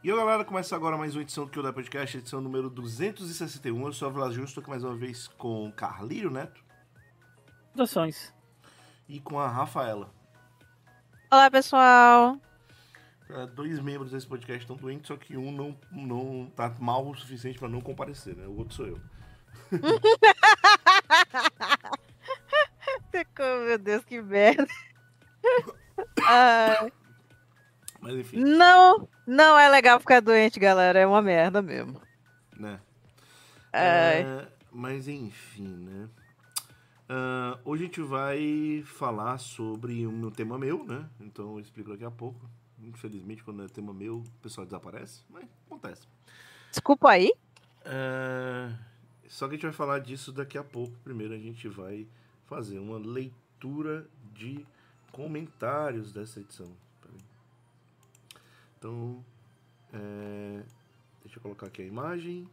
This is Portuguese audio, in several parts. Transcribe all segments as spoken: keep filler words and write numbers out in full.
E aí, galera, começa agora mais uma edição do Kyodai Podcast, edição número duzentos e sessenta e um. Eu sou a Vlas Justo, estou aqui mais uma vez com Carlírio Neto. Saudações. E com a Rafaela. Olá, pessoal. É, dois membros desse podcast estão doentes, só que um não, não tá mal o suficiente para não comparecer, né? O outro sou eu. Meu Deus, que merda. Ah, Mas enfim. não, não é legal ficar doente, galera. É uma merda mesmo. Né? Ai. É, mas enfim, né? Uh, hoje a gente vai falar sobre um tema meu, né? Então eu explico daqui a pouco. Infelizmente, quando é tema meu, o pessoal desaparece, mas acontece. Desculpa aí. Uh, só que a gente vai falar disso daqui a pouco. Primeiro a gente vai fazer uma leitura de comentários dessa edição. Então, é, deixa eu colocar aqui a imagem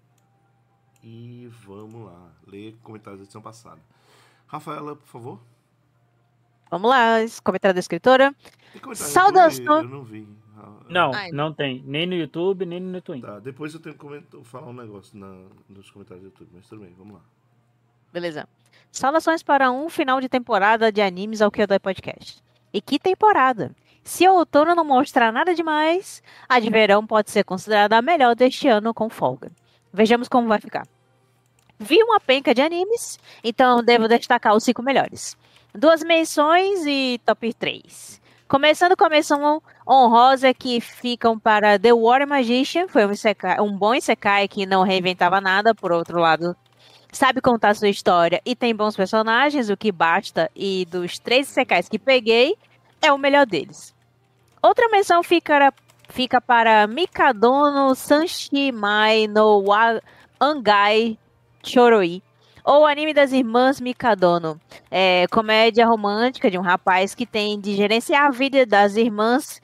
e vamos lá, ler comentários da edição passada. Rafaela, por favor. Vamos lá, comentário da escritora. Saudação. Eu não vi. Não, Ai. não tem. Nem no YouTube, nem no Twitch. Tá, depois eu tenho que comentar, falar um negócio na, nos comentários do YouTube, mas tudo bem, vamos lá. Beleza. Saudações para um final de temporada de animes ao Kyodai Podcast. E que temporada! Se o outono não mostrar nada demais, a de verão pode ser considerada a melhor deste ano com folga. Vejamos como vai ficar. Vi uma penca de animes, então devo destacar os cinco melhores. Duas menções e top três. Começando com a menção honrosa que ficam para The Water Magician, foi um, isekai, um bom isekai que não reinventava nada, por outro lado, sabe contar sua história e tem bons personagens, o que basta, e dos três isekais que peguei, é o melhor deles. Outra menção fica, fica para Mikadono Sanshimai no wa Angai Choroi, ou anime das irmãs Mikadono. É comédia romântica de um rapaz que tem de gerenciar a vida das irmãs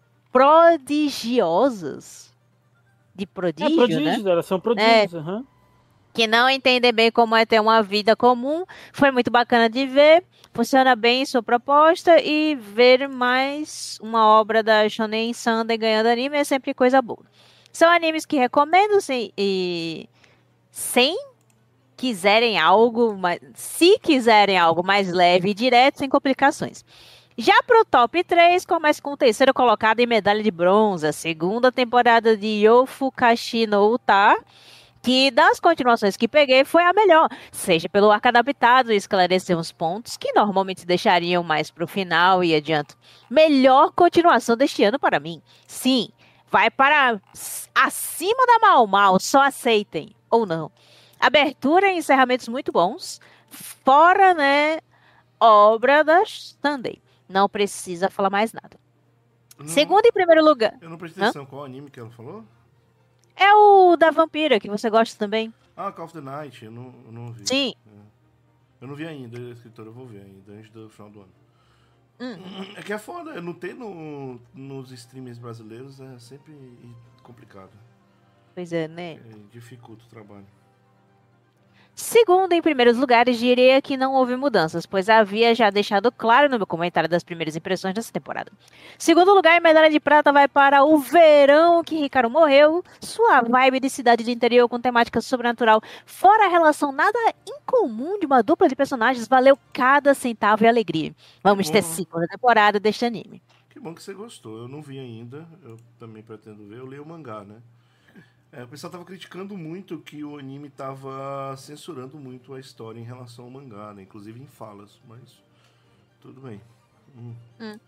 prodigiosas. De prodígio, é prodígio, né? Elas são prodígios, é. Uhum. Que não entendem bem como é ter uma vida comum. Foi muito bacana de ver. Funciona bem sua proposta. E ver mais uma obra da Shonen Sunday ganhando anime é sempre coisa boa. São animes que recomendo sim, e sem quiserem algo, mais, se quiserem algo mais leve e direto, sem complicações. Já pro top três, começa com o terceiro colocado em medalha de bronze, a segunda temporada de Yofukashi no Uta, que das continuações que peguei foi a melhor, seja pelo arco adaptado e esclarecer uns pontos que normalmente deixariam mais pro final e adianto. Melhor continuação deste ano para mim. Sim, vai para acima da Mal Mal, só aceitem, ou não. Abertura e encerramentos muito bons, fora, né, obra da Sunday. Não precisa falar mais nada. Não, Segundo e primeiro lugar. Eu não prestei atenção. Qual anime que ela falou? É o da Vampira, que você gosta também. Ah, Call of the Night, eu não, eu não vi. Sim. É. Eu não vi ainda, a escritora eu vou ver ainda, antes do final do ano. Hum. É que é foda, não ter no, nos streamers brasileiros é sempre complicado. Pois é, né? É, dificulta o trabalho. Segundo, em primeiros lugares, diria que não houve mudanças, pois havia já deixado claro no meu comentário das primeiras impressões dessa temporada. Segundo lugar, medalha de prata vai para o verão que Ricardo morreu, sua vibe de cidade de interior com temática sobrenatural, fora a relação nada incomum de uma dupla de personagens, valeu cada centavo e alegria. Vamos ter segunda temporada deste anime. Que bom que você gostou, eu não vi ainda, eu também pretendo ver, eu leio o mangá, né? É, o pessoal tava criticando muito que o anime tava censurando muito a história em relação ao mangá, né? Inclusive em falas, mas tudo bem. Hum. Hum.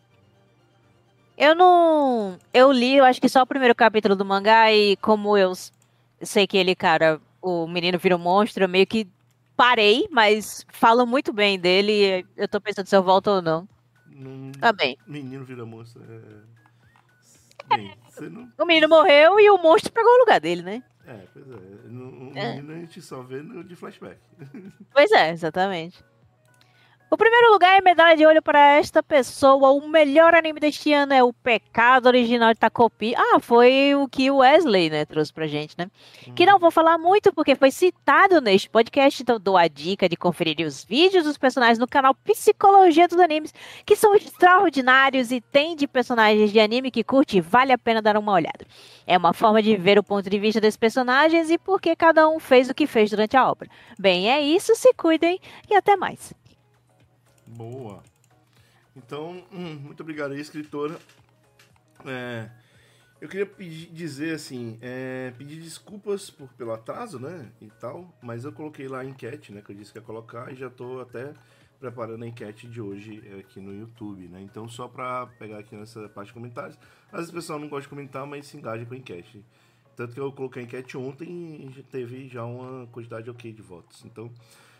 Eu não... Eu li, eu acho que só o primeiro capítulo do mangá e como eu sei que ele, cara, o menino vira um monstro, eu meio que parei, mas falam muito bem dele e eu tô pensando se eu volto ou não. Não... Tá bem. Menino vira monstro, é... Bem, você não... O menino morreu e o monstro pegou o lugar dele, né? É, pois é. No, o É. menino a gente só vê no de flashback. Pois é, exatamente. O primeiro lugar é medalha de ouro para esta pessoa. O melhor anime deste ano é O Pecado Original de Takopi. Ah, foi o que o Wesley, né, trouxe pra gente, né? Hum. Que não vou falar muito porque foi citado neste podcast, então dou a dica de conferir os vídeos dos personagens no canal Psicologia dos Animes, que são extraordinários e tem de personagens de anime que curte, vale a pena dar uma olhada. É uma forma de ver o ponto de vista desses personagens e por que cada um fez o que fez durante a obra. Bem, é isso, se cuidem e até mais. Boa. Então, hum, muito obrigado aí, escritora. É, eu queria pedir, dizer assim, é, pedir desculpas por, pelo atraso, né, e tal, mas eu coloquei lá a enquete, né, que eu disse que ia colocar e já tô até preparando a enquete de hoje aqui no YouTube, né, então só pra pegar aqui nessa parte de comentários, às vezes o pessoal não gosta de comentar, mas se engaja com a enquete. Tanto que eu coloquei a enquete ontem e teve já uma quantidade ok de votos, então...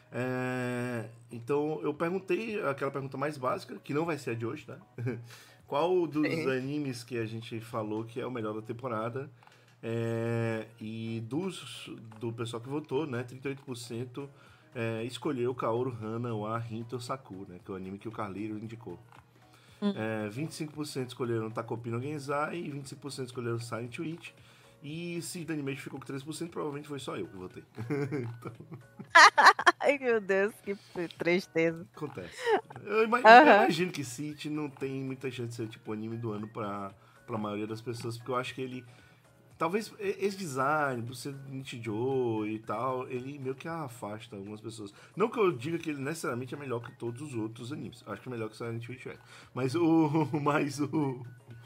É, então eu perguntei aquela pergunta mais básica, que não vai ser a de hoje, tá? Qual dos é. animes que a gente falou que é o melhor da temporada? É, e dos, do pessoal que votou, né? trinta e oito por cento é, escolheu Kaoru Hana wa Hinto Saku, né? Que é o anime que o Carleiro indicou. Hum. É, vinte e cinco por cento escolheram Takopi no Genzai e vinte e cinco por cento escolheram Silent Witch. E se o Animation ficou com três por cento, provavelmente foi só eu que votei. Então... Ai, meu Deus, que tristeza. Acontece. Eu imagino, uhum. eu imagino que City não tem muita chance de ser tipo o anime do ano pra, pra maioria das pessoas, porque eu acho que ele... Talvez esse design, por ser Nichijou e tal, ele meio que afasta algumas pessoas. Não que eu diga que ele necessariamente é melhor que todos os outros animes. Acho que é melhor que Silent Witch é. Mas o... Mas o...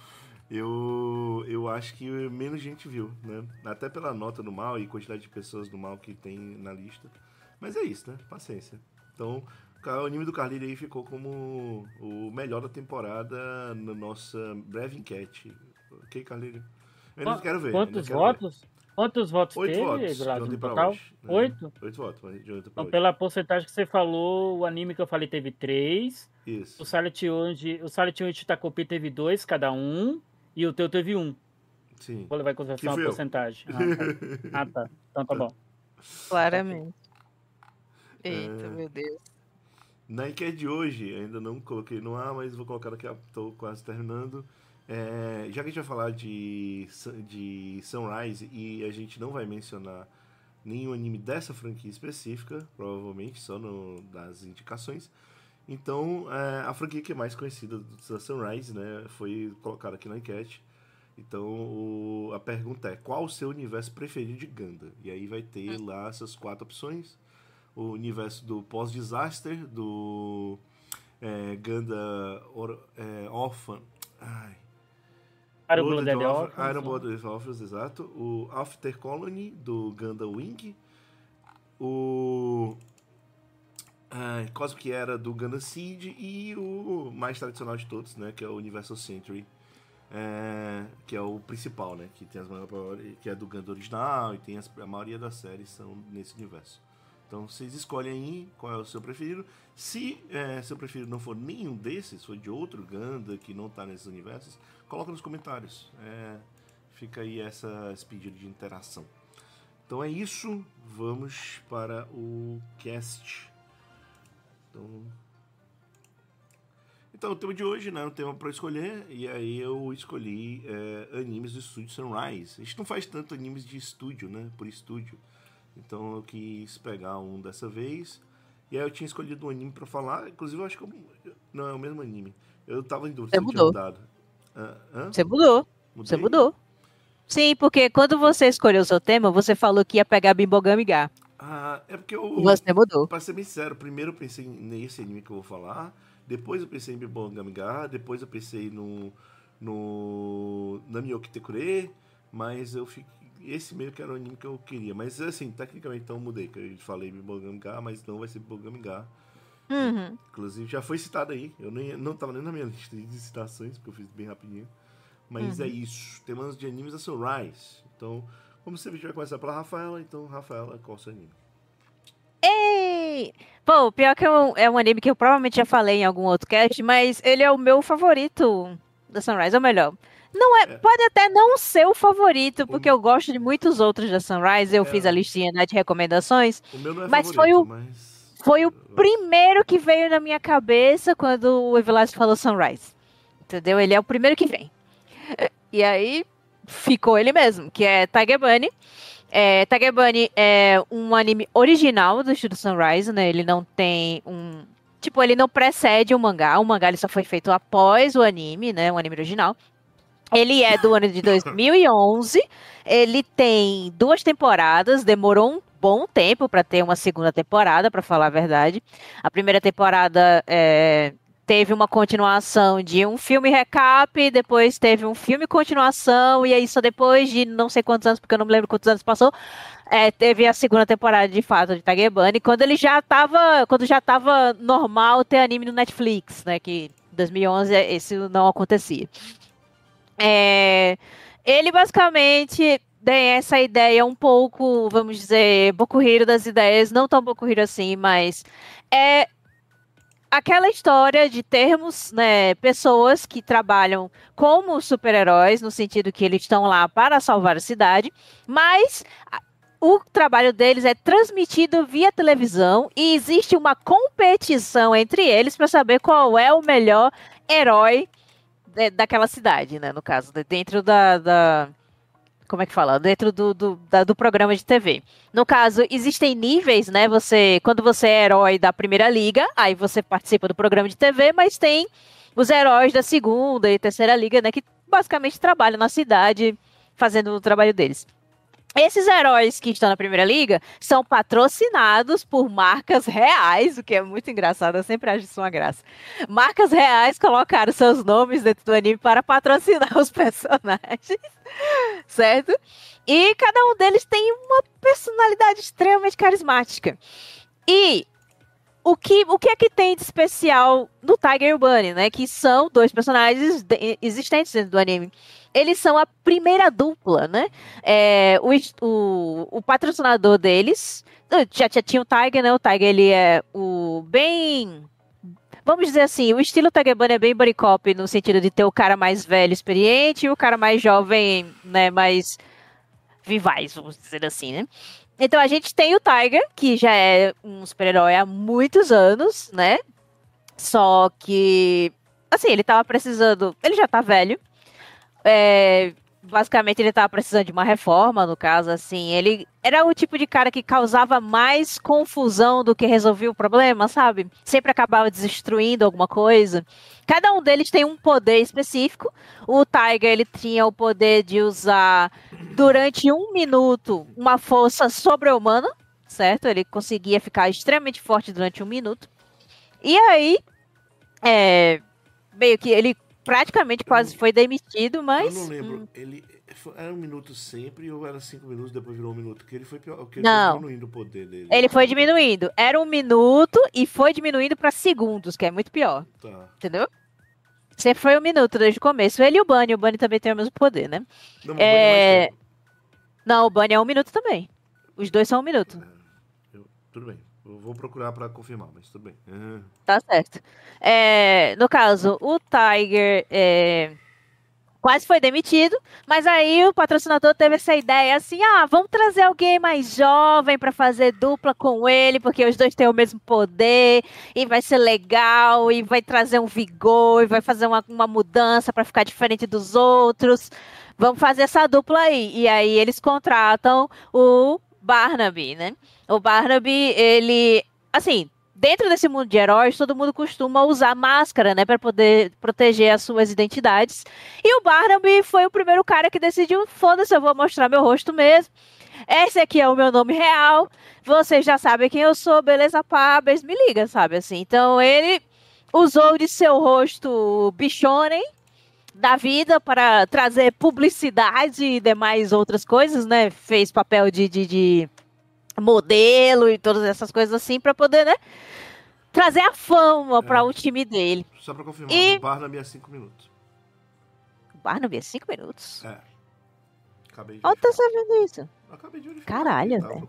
Eu, eu acho que menos gente viu, né? Até pela nota do mal e quantidade de pessoas do mal que tem na lista. Mas é isso, né? Paciência. Então, o anime do Carlírio aí ficou como o melhor da temporada na nossa breve enquete. Ok, Carlírio? Eu ainda quero ver. Quantos quero votos? Ver. Quantos votos Oito teve, votos, Gladio, no pra total? hoje, né? Oito? Oito votos, de ontem pra então, hoje. Pela porcentagem que você falou, o anime que eu falei teve três. Isso. O Silent Witch, o Silent Witch Takopi teve dois, cada um. E o teu teve um. Sim. Vou levar em consideração a porcentagem. Ah tá. ah, tá. Então tá bom. Claramente. Eita, é... meu Deus. Na enquete de hoje, ainda não coloquei no ar, mas vou colocar daqui a pouco, tô quase terminando. É, já que a gente vai falar de, de Sunrise e a gente não vai mencionar nenhum anime dessa franquia específica, provavelmente só no, das indicações. Então, é, a franquia que é mais conhecida da Sunrise, né, foi colocada aqui na enquete. Então, o, a pergunta é, qual o seu universo preferido de Gundam? E aí vai ter lá essas quatro opções. O universo do pós-disaster, do é, Gundam or, é, Orphan... Ai... Iron Blooded Orphans. Iron Blooded Orphans, exato. O After Colony, do Gundam Wing. O... Ah, Cosmic Era do Gundam Seed e o mais tradicional de todos, né, que é o Universal Century, é, que é o principal, né, que tem as maiores, que é do Gundam original e tem as, a maioria das séries são nesse universo. Então vocês escolhem aí qual é o seu preferido. Se é, seu preferido não for nenhum desses, for de outro Gundam que não está nesses universos, coloca nos comentários. É, fica aí essa, esse pedido de interação. Então é isso. Vamos para o cast. Então, então o tema de hoje, né, é um tema para escolher, e aí eu escolhi é, animes do estúdio Sunrise. A gente não faz tanto animes de estúdio, né, por estúdio, então eu quis pegar um dessa vez, e aí eu tinha escolhido um anime para falar, inclusive eu acho que eu, não é o mesmo anime, eu tava em dúvida se eu tinha mudado. Ah, hã? Você mudou, Mudei? Você mudou. Sim, porque quando você escolheu o seu tema, você falou que ia pegar Bimbogami Ga. Ah, é porque eu... Você mudou. Pra ser bem sincero, primeiro eu pensei nesse anime que eu vou falar, depois eu pensei em Bimbogami Ga, depois eu pensei no... no... Namioki Tekure, mas eu fiquei... Esse meio que era o anime que eu queria. Mas assim, tecnicamente então eu mudei, que eu falei Bimbogami Ga, mas não vai ser Bimbogami Ga. Uhum. Inclusive já foi citado aí, eu nem, não tava nem na minha lista de citações, porque eu fiz bem rapidinho. Mas uhum. é isso, temas de animes da Sunrise. Então... Como sempre, a gente vai começar pela Rafaela, então, Rafaela, qual é o seu anime? Ei! Pô, pior que é um, é um anime que eu provavelmente já falei em algum outro cast, mas ele é o meu favorito da Sunrise, ou melhor, não é, é. pode até não ser o favorito, porque o... eu gosto de muitos outros da Sunrise, eu é. fiz a listinha, né, de recomendações, o meu não é mas favorito, foi o... mas... Foi o primeiro que veio na minha cabeça quando o Everlast falou Sunrise. Entendeu? Ele é o primeiro que vem. E aí, ficou ele mesmo, que é Tiger Bunny. É, Tiger Bunny é um anime original do estúdio Sunrise, né? Ele não tem um... Tipo, ele não precede o mangá. O mangá ele só foi feito após o anime, né? Um anime original. Ele é do ano de dois mil e onze. Ele tem duas temporadas. Demorou um bom tempo para ter uma segunda temporada, para falar a verdade. A primeira temporada é, teve uma continuação de um filme recap, depois teve um filme continuação, e aí só depois de não sei quantos anos, porque eu não me lembro quantos anos passou, é, teve a segunda temporada de fato de Tiger Bunny, quando ele já tava, quando já tava normal ter anime no Netflix, né, que em dois mil e onze esse não acontecia. É, ele basicamente tem essa ideia um pouco, vamos dizer, Boku Hero das ideias, não tão Boku Hero assim, mas é aquela história de termos, né, pessoas que trabalham como super-heróis, no sentido que eles estão lá para salvar a cidade, mas o trabalho deles é transmitido via televisão e existe uma competição entre eles para saber qual é o melhor herói de, daquela cidade, né, no caso, dentro da... da como é que fala? Dentro do, do, da, do programa de T V. No caso, existem níveis, né? Você, quando você é herói da primeira liga, aí você participa do programa de T V, mas tem os heróis da segunda e terceira liga, né? Que basicamente trabalham na cidade, fazendo o trabalho deles. Esses heróis que estão na primeira liga são patrocinados por marcas reais, o que é muito engraçado, eu sempre acho isso uma graça. Marcas reais colocaram seus nomes dentro do anime para patrocinar os personagens, certo? E cada um deles tem uma personalidade extremamente carismática. E o que, o que é que tem de especial no Tiger e o Bunny, né? Que são dois personagens de, existentes dentro do anime. Eles são a primeira dupla, né? É, o, o, o patrocinador deles já, já tinha o Tiger, né? O Tiger, ele é o bem... Vamos dizer assim, o estilo Tiger Bunny é bem buddy cop, no sentido de ter o cara mais velho, experiente, e o cara mais jovem, né? Mais vivaz, vamos dizer assim, né? Então a gente tem o Tiger, que já é um super-herói há muitos anos, né? Só que, assim, ele tava precisando... Ele já tá velho. É, basicamente ele tava precisando de uma reforma, no caso, assim. Ele era o tipo de cara que causava mais confusão do que resolvia o problema, sabe? Sempre acabava destruindo alguma coisa. Cada um deles tem um poder específico. O Tiger, ele tinha o poder de usar, durante um minuto, uma força sobre-humana, certo? Ele conseguia ficar extremamente forte durante um minuto. E aí, é, meio que ele praticamente quase foi demitido, mas... Eu não lembro, hum. ele era um minuto sempre ou era cinco minutos, depois virou um minuto? Que ele foi, pior, que ele não. foi diminuindo o poder dele. Ele foi diminuindo. Era um minuto e foi diminuindo para segundos, que é muito pior. Tá. Entendeu? Sempre foi um minuto desde o começo. Ele e o Bunny. O Bunny também tem o mesmo poder, né? Não, é... não, o Bunny é um minuto também. Os dois são um minuto. É, eu, tudo bem. Eu vou procurar para confirmar, mas tudo bem. Uhum. Tá certo. É, no caso, o Tiger é, quase foi demitido, mas aí o patrocinador teve essa ideia assim, ah, vamos trazer alguém mais jovem para fazer dupla com ele, porque os dois têm o mesmo poder, e vai ser legal, e vai trazer um vigor, e vai fazer uma, uma mudança para ficar diferente dos outros. Vamos fazer essa dupla aí. E aí eles contratam o Barnaby, né? O Barnaby, ele, assim, dentro desse mundo de heróis, todo mundo costuma usar máscara, né, para poder proteger as suas identidades. E o Barnaby foi o primeiro cara que decidiu, foda-se, eu vou mostrar meu rosto mesmo. Esse aqui é o meu nome real. Vocês já sabem quem eu sou, beleza, pá, beijo, me liga, sabe, assim. Então ele usou de seu rosto bichonem da vida para trazer publicidade e demais outras coisas, né? Fez papel de, de, de modelo e todas essas coisas assim para poder, né, trazer a fama é. para o time dele. Só para confirmar, e... o Barnaby é cinco minutos. O Barnaby é cinco minutos? É. Acabei de Onde tá sabendo isso? Acabei de verificar. Caralho, velho.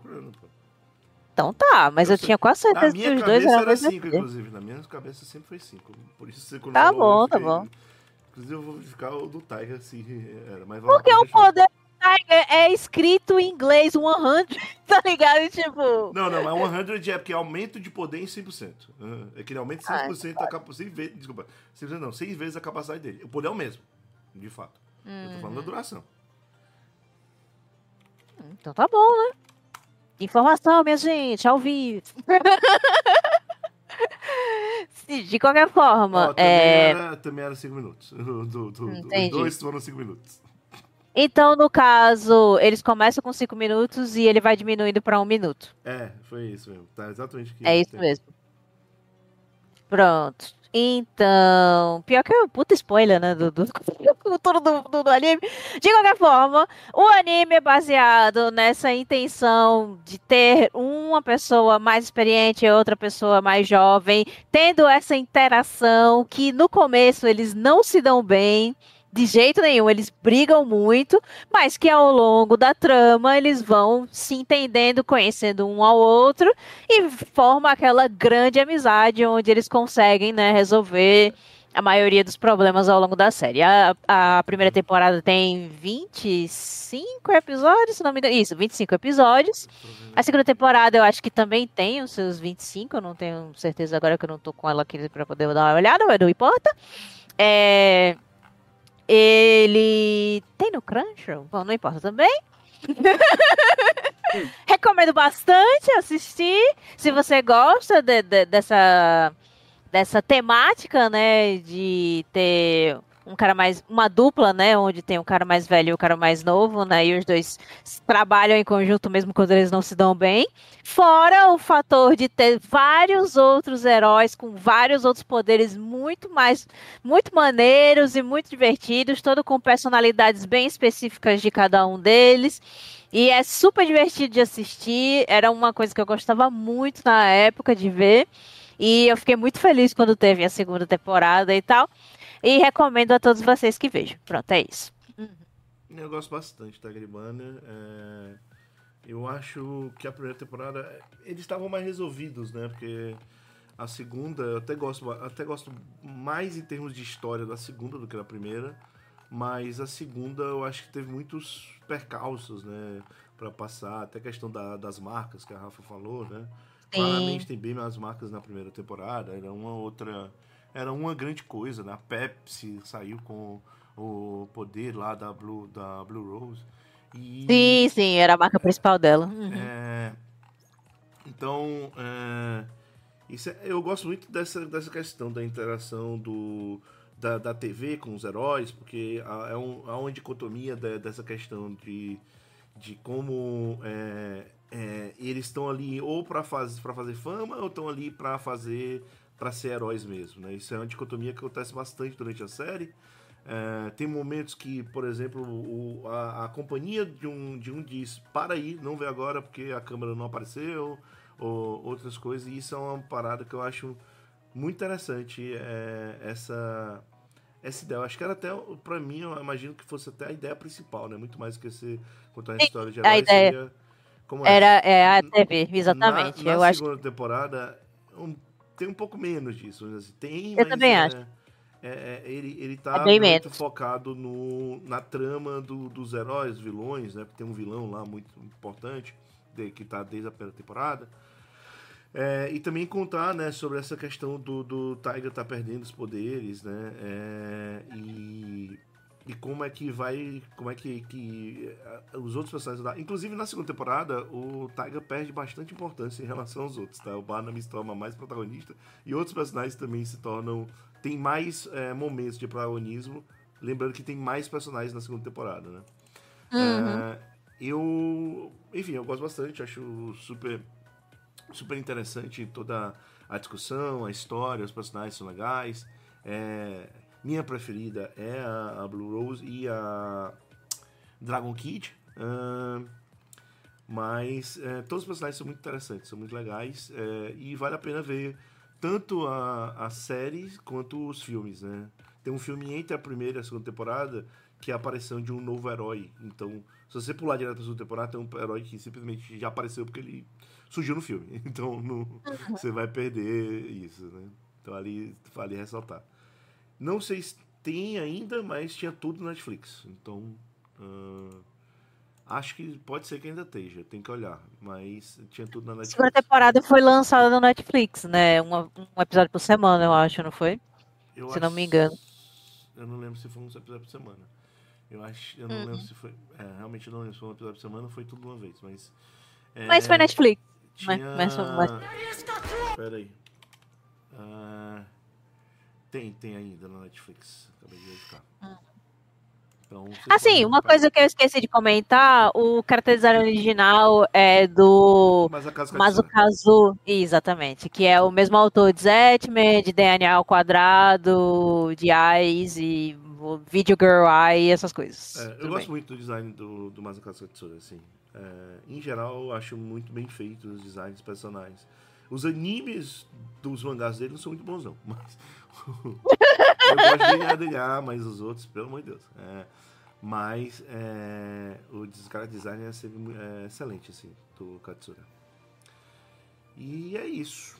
Então tá, mas eu, eu tinha quase certeza que os dois eram era cinco, inclusive. Na minha cabeça sempre foi cinco. Por isso você Tá bom, tá bom. Inclusive eu vou verificar o do Tiger, assim, era mais Porque o poder do Tiger é escrito em inglês cem, tá ligado? Tipo... Não, não, mas cem é porque é aumento de poder em cem por cento. É que ele aumenta cem por cento a capacidade. Vezes, desculpa, cem por cento não, seis vezes a capacidade dele. O poder é o mesmo, de fato. Hum. Eu tô falando da duração. Então tá bom, né? Informação, minha gente, ao vivo. De qualquer forma. Oh, também, é... era, também era cinco minutos. Do, do, do, os dois foram cinco minutos. Então, no caso, eles começam com cinco minutos e ele vai diminuindo para um minuto. É, foi isso mesmo. Tá exatamente o que É isso tem. mesmo. Pronto. Então, pior que é um puta spoiler, né, do, do, do, do, do anime. De qualquer forma, o anime é baseado nessa intenção de ter uma pessoa mais experiente e outra pessoa mais jovem, tendo essa interação que no começo eles não se dão bem, de jeito nenhum, eles brigam muito, mas que ao longo da trama eles vão se entendendo, conhecendo um ao outro e forma aquela grande amizade onde eles conseguem, né, resolver a maioria dos problemas ao longo da série. A, a primeira temporada tem vinte e cinco episódios, se não me engano. Isso, vinte e cinco episódios. A segunda temporada eu acho que também tem os seus vinte e cinco, eu não tenho certeza agora que eu não tô com ela aqui para poder dar uma olhada, mas não importa. É... Ele tem no Crunchyroll? Bom, não importa também. Recomendo bastante assistir. Se você gosta de, de, dessa, dessa temática, né? De ter um cara mais... Uma dupla, né? Onde tem um cara mais velho e o um cara mais novo, né? E os dois trabalham em conjunto mesmo quando eles não se dão bem. Fora o fator de ter vários outros heróis com vários outros poderes muito mais... Muito maneiros e muito divertidos. Todo com personalidades bem específicas de cada um deles. E é super divertido de assistir. Era uma coisa que eu gostava muito na época de ver. E eu fiquei muito feliz quando teve a segunda temporada e tal. E recomendo a todos vocês que vejam. Pronto, é isso. Uhum. Eu gosto bastante da Agribana. É... Eu acho que a primeira temporada... Eles estavam mais resolvidos, né? Porque a segunda... Eu até gosto, até gosto mais em termos de história da segunda do que da primeira. Mas a segunda eu acho que teve muitos percalços, né? Pra passar. Até a questão da, das marcas que a Rafa falou, né? Sim. Claramente tem bem mais marcas na primeira temporada. Era uma outra... Era uma grande coisa, né? A Pepsi saiu com o poder lá da Blue, da Blue Rose. E, sim, sim, era a marca principal dela. Uhum. É, então, é, isso é, eu gosto muito dessa, dessa questão da interação do, da, da T V com os heróis, porque há, é um, há uma dicotomia de, dessa questão de, de como é, é, eles estão ali ou para faz, fazer fama ou estão ali para fazer... para ser heróis mesmo, né? Isso é uma dicotomia que acontece bastante durante a série. É, tem momentos que, por exemplo, o, a, a companhia de um, de um diz para aí, não vê agora porque a câmera não apareceu, ou outras coisas, e isso é uma parada que eu acho muito interessante, é, essa, essa ideia. Eu acho que era até, pra mim, eu imagino que fosse até a ideia principal, né? Muito mais que você contar a história de heróis, a ideia seria como era é, a T V, exatamente. Na, na eu segunda acho... temporada, um, tem um pouco menos disso. Tem, eu mas também é, acho. É, é, ele, ele tá é bem muito menos. focado no, na trama do, dos heróis, vilões, né? Porque tem um vilão lá muito importante, de, que tá desde a primeira temporada. É, e também contar, né, sobre essa questão do, do Tiger tá perdendo os poderes, né? É, e, e como é que vai... Como é que, que os outros personagens... Inclusive, na segunda temporada, o Tiger perde bastante importância em relação aos outros, tá? O Barnaby se torna mais protagonista e outros personagens também se tornam... Tem mais é, momentos de protagonismo. Lembrando que tem mais personagens na segunda temporada, né? Uhum. É, eu... Enfim, eu gosto bastante. Acho super, super interessante toda a discussão, a história, os personagens são legais. É... Minha preferida é a, a Blue Rose e a Dragon Kid. Uh, mas é, todos os personagens são muito interessantes, são muito legais. É, e vale a pena ver tanto a, a série quanto os filmes, né? Tem um filme entre a primeira e a segunda temporada que é a aparição de um novo herói. Então, se você pular direto para a segunda temporada, tem um herói que simplesmente já apareceu porque ele surgiu no filme. Então, não, uhum. Você vai perder isso, né? Então, ali vale ressaltar. Não sei se tem ainda, mas tinha tudo no Netflix. Então, uh, Acho que pode ser que ainda esteja, tem que olhar. Mas tinha tudo na A Netflix. segunda temporada foi lançada no Netflix, né? Um, um episódio por semana, eu acho, não foi? Eu Se acho... não me engano. Eu não lembro se foi um episódio por semana. Eu acho, eu não Uhum. lembro se foi... É, realmente eu não lembro se foi um episódio por semana ou foi tudo de uma vez, mas... É, Mas foi Netflix. tinha... Mas, mas, Pera aí. Ah, tem, tem ainda na Netflix. Acabei de verificar. Hum. Então, vocês Assim, podem uma pegar. coisa que eu esqueci de comentar, o character design original é do Mas a casa Mazukazu, exatamente, que é o mesmo autor de Zetman, de D N A ao quadrado, de Eyes e Video Girl Eye e essas coisas. É, eu Tudo gosto bem. muito do design do, do Masakazu Katsura, assim. É, em geral, eu acho muito bem feito os designs dos personagens. Os animes dos mangás dele não são muito bons, não. Mas eu gosto de D N A, mas os outros, pelo amor de Deus. É, mas é, o cara design é, é excelente, assim, do Katsura. E é isso.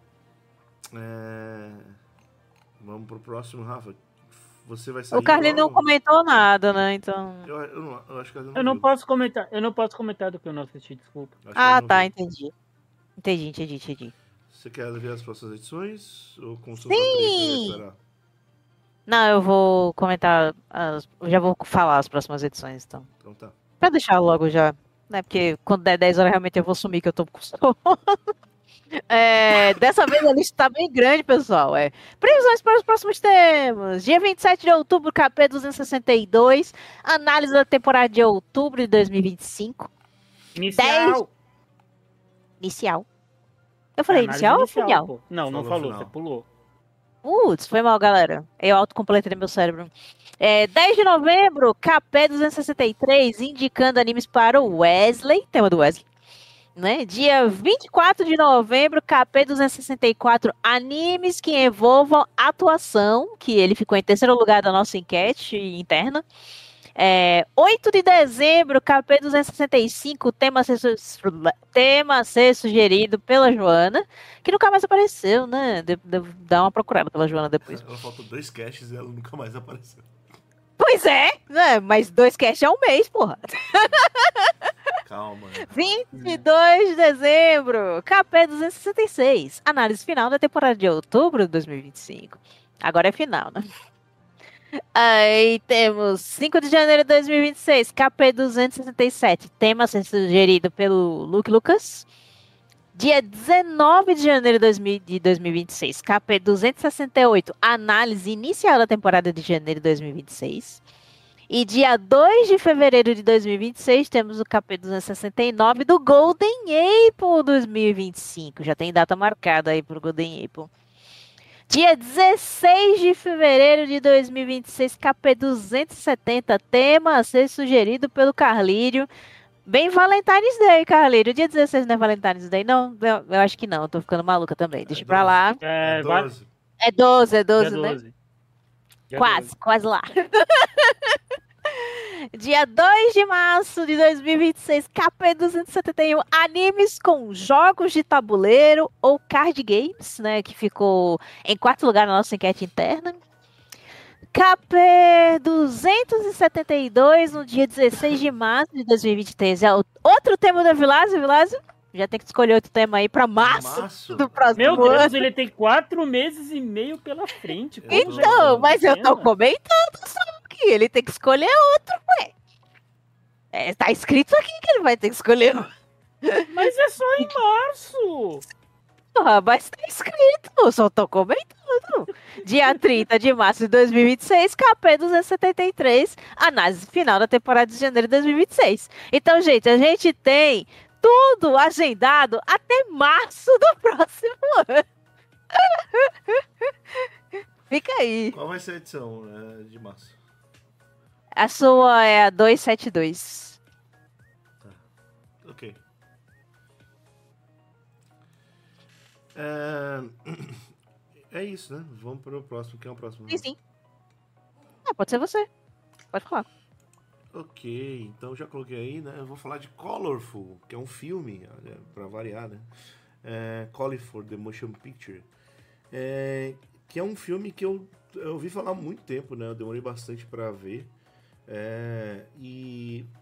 É, vamos pro próximo, Rafa. Você vai sair O Carly agora? não comentou nada, né? Então. Eu, eu, não, eu acho que ela não Eu não viu. posso comentar, eu não posso comentar do que eu não assisti, desculpa. Acho que ela Ah, não tá, viu. entendi. Entendi, entendi, entendi. Você quer ver as próximas edições? Ou com Sim! você vai esperar? Não, eu vou comentar. As, eu já vou falar as próximas edições, então. Então tá. Pra deixar logo já. Né? Porque quando der dez horas realmente eu vou sumir, que eu tô com sono. É, dessa vez a lista tá bem grande, pessoal. É. Previsões para os próximos temas. Dia vinte e sete de outubro, K P duzentos e sessenta e dois. Análise da temporada de outubro de dois mil e vinte e cinco. Inicial! Inicial. Eu falei Análise inicial ou final? pô. Não, não Falou falou, final. você pulou. Putz, foi mal, galera. Eu autocompletei meu cérebro. É, dez de novembro, K P duzentos e sessenta e três, indicando animes para o Wesley, tema do Wesley. Né? Dia vinte e quatro de novembro, K P duzentos e sessenta e quatro, animes que envolvam atuação, que ele ficou em terceiro lugar da nossa enquete interna. É, oito de dezembro, K P duzentos e sessenta e cinco, tema a ser, tema a ser sugerido pela Joana, que nunca mais apareceu, né? Devo, devo dar uma procurada pela Joana depois. Ela faltou dois caches e ela nunca mais apareceu. Pois é, né? Mas dois cash é um mês, porra. Calma. vinte e dois de dezembro, K P duzentos e sessenta e seis, análise final da temporada de outubro de dois mil e vinte e cinco. Agora é final, né? Aí temos cinco de janeiro de dois mil e vinte e seis, K P duzentos e sessenta e sete, tema a ser sugerido pelo Luke Lucas. Dia dezenove de janeiro de dois mil e vinte e seis, K P duzentos e sessenta e oito, análise inicial da temporada de janeiro de dois mil e vinte e seis. E dia dois de fevereiro de dois mil e vinte e seis, temos o K P duzentos e sessenta e nove do Golden Apple dois mil e vinte e cinco. Já tem data marcada aí pro Golden Apple. Dia dezesseis de fevereiro de dois mil e vinte e seis, K P duzentos e setenta, tema a ser sugerido pelo Carlírio. Bem Valentine's Day, Carlírio. Dia dezesseis não é Valentine's Day, não? Eu, eu acho que não, eu tô ficando maluca também. Deixa É pra doze. lá. É, É vai- doze. É doze, é doze, dia né? doze. Dia Quase, doze. quase lá. Dia dois de março de dois mil e vinte e seis, K P duzentos e setenta e um, animes com jogos de tabuleiro ou card games, né, que ficou em quarto lugar na nossa enquete interna. K P duzentos e setenta e dois, no dia dezesseis de março de dois mil e vinte e três. É o- outro tema da Vilásio, Vilásio? Já tem que escolher outro tema aí pra março, Março? do próximo Meu ano. Deus, ele tem quatro meses e meio pela frente. Eu Como já Então, é mas eu tô tema? comentando só que ele tem que escolher outro, ué. É, tá escrito aqui que ele vai ter que escolher outro. Mas é só em março. Porra, mas tá escrito, eu só tô comentando. Dia trinta de março de dois mil e vinte e seis, K P duzentos e setenta e três, análise final da temporada de janeiro de dois mil e vinte e seis. Então, gente, a gente tem tudo agendado até março do próximo ano. Fica aí. Qual vai ser a edição é, de março? A sua é a duzentos e setenta e dois. Ok. É... é isso, né? Vamos para o próximo. Quem é o próximo? Sim, sim. Ah, pode ser você. Pode falar. Ok, então já coloquei aí, né? Eu vou falar de Colorful, que é um filme, olha, pra variar, né? É, Colorful, The Motion Picture. É, que é um filme que eu, eu ouvi falar há muito tempo, né? Eu demorei bastante pra ver. É, e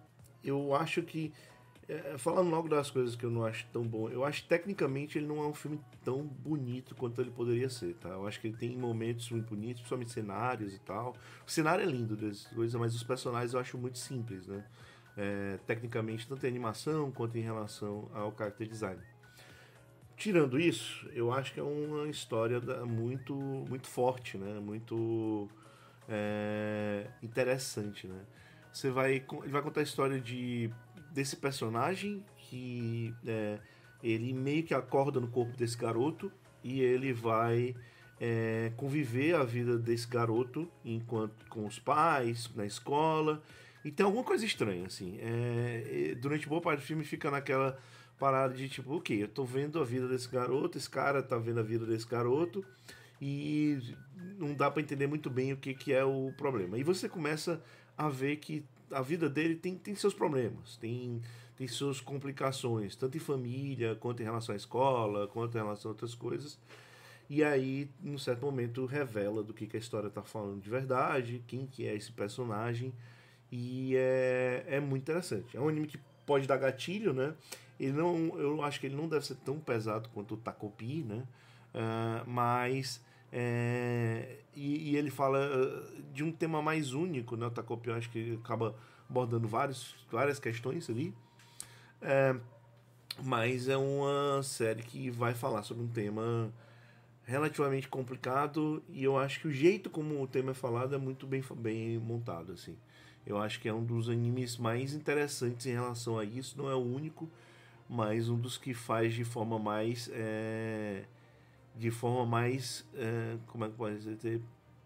eu acho que É, falando logo das coisas que eu não acho tão bom, eu acho que tecnicamente ele não é um filme tão bonito quanto ele poderia ser, tá? Eu acho que ele tem momentos muito bonitos, principalmente cenários e tal. O cenário é lindo das coisas, mas os personagens eu acho muito simples, né? É, tecnicamente, tanto em animação quanto em relação ao character design. Tirando isso, eu acho que é uma história da- muito, muito forte, né? Muito é, interessante, né? Você vai, con- ele vai contar a história de desse personagem que é, ele meio que acorda no corpo desse garoto e ele vai é, conviver a vida desse garoto enquanto com os pais na escola e tem alguma coisa estranha assim. É, e durante boa parte do filme fica naquela parada de tipo, ok, eu tô vendo a vida desse garoto, esse cara tá vendo a vida desse garoto e não dá pra entender muito bem o que, que é o problema. E você começa a ver que a vida dele tem, tem seus problemas, tem, tem suas complicações, tanto em família, quanto em relação à escola, quanto em relação a outras coisas. E aí, num certo momento, revela do que, que a história está falando de verdade, quem que é esse personagem. E é, é muito interessante. É um anime que pode dar gatilho, né? Ele não, eu acho que ele não deve ser tão pesado quanto o Takopi, né? Ah, mas é, e, e ele fala ah, de um tema mais único, né? O Takopi eu acho que acaba abordando vários, várias questões ali. É, mas é uma série que vai falar sobre um tema relativamente complicado e eu acho que o jeito como o tema é falado é muito bem, bem montado, assim. Eu acho que é um dos animes mais interessantes em relação a isso, não é o único, mas um dos que faz de forma mais é, de forma mais é, como é que pode dizer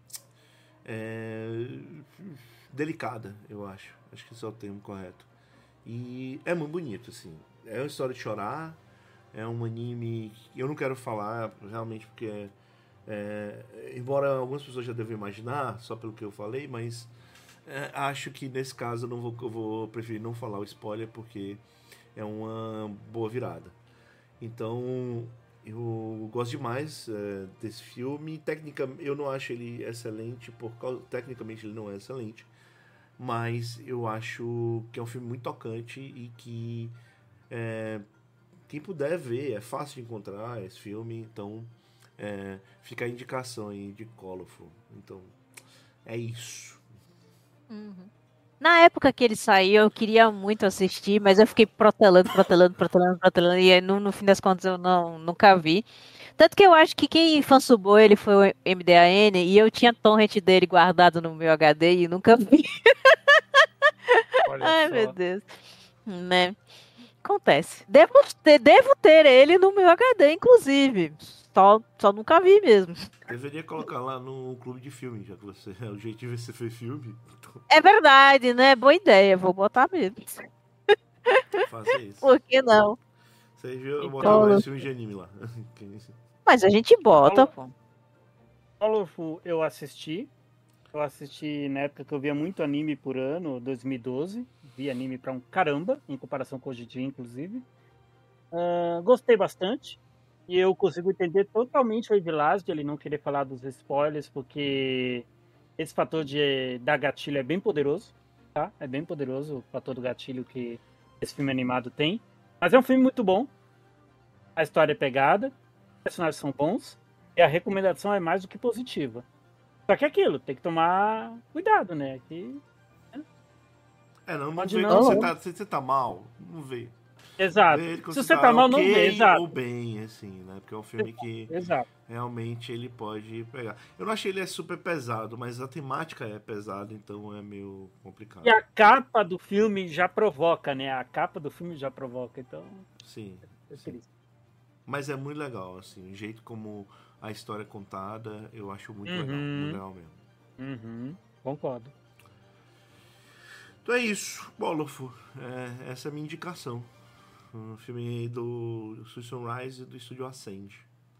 é, delicada, eu acho. Acho que esse é o termo correto. E é muito bonito, assim. É uma história de chorar. É um anime que eu não quero falar realmente porque é, é, embora algumas pessoas já devem imaginar, só pelo que eu falei, mas é, acho que nesse caso eu, não vou, eu vou preferir não falar o spoiler porque é uma boa virada. Então eu gosto demais é, desse filme. Técnica, eu não acho ele excelente, por causa, tecnicamente ele não é excelente, mas eu acho que é um filme muito tocante e que é, quem puder ver, é fácil de encontrar esse filme, então é, fica a indicação aí de Colorful. Então, é isso. Uhum. Na época que ele saiu, eu queria muito assistir, mas eu fiquei protelando, protelando, protelando, protelando, e aí, no, no fim das contas eu não, nunca vi. Tanto que eu acho que quem fansubou ele foi o M D A N, e eu tinha torrent dele guardado no meu H D e nunca vi. Olha Ai, meu só. Deus. Né? Acontece. Devo ter, devo ter ele no meu H D, inclusive. Só, só nunca vi mesmo. Deveria colocar lá no clube de filme, já que você é o jeito de ver se foi filme. Então, É verdade, né? Boa ideia. Vou botar mesmo. faça isso. Por que não? Você viu eu botar Então, mais filmes de anime lá. Mas a gente bota, Paulo- pô. Colorful eu assisti. Eu assisti na época que eu via muito anime por ano, dois mil e doze. Vi anime pra um caramba, em comparação com hoje em dia, inclusive. Ah, gostei bastante. E eu consigo entender totalmente o Evilás de ele não querer falar dos spoilers, porque esse fator de dar gatilho é bem poderoso, tá? É bem poderoso o fator do gatilho que esse filme animado tem. Mas é um filme muito bom. A história é pegada, os personagens são bons, e a recomendação é mais do que positiva. Só que é aquilo, tem que tomar cuidado, né? Que... É, não, não Pode vê não. quando você tá, se você tá mal, não vê. Exato. Vê ele quando Se você tá mal, não ok vê, exato. ou bem, assim, né? Porque é um filme que Exato. realmente ele pode pegar. Eu não achei ele é super pesado, mas a temática é pesada, então é meio complicado. E a capa do filme já provoca, né? A capa do filme já provoca, então... Sim, é sim. triste. Mas é muito legal, assim, o jeito como a história é contada, eu acho muito Uhum. legal, muito legal mesmo. Uhum, concordo. Então é isso, Bolofo, é, essa é a minha indicação. Um filme do Sunrise e do estúdio Ascend.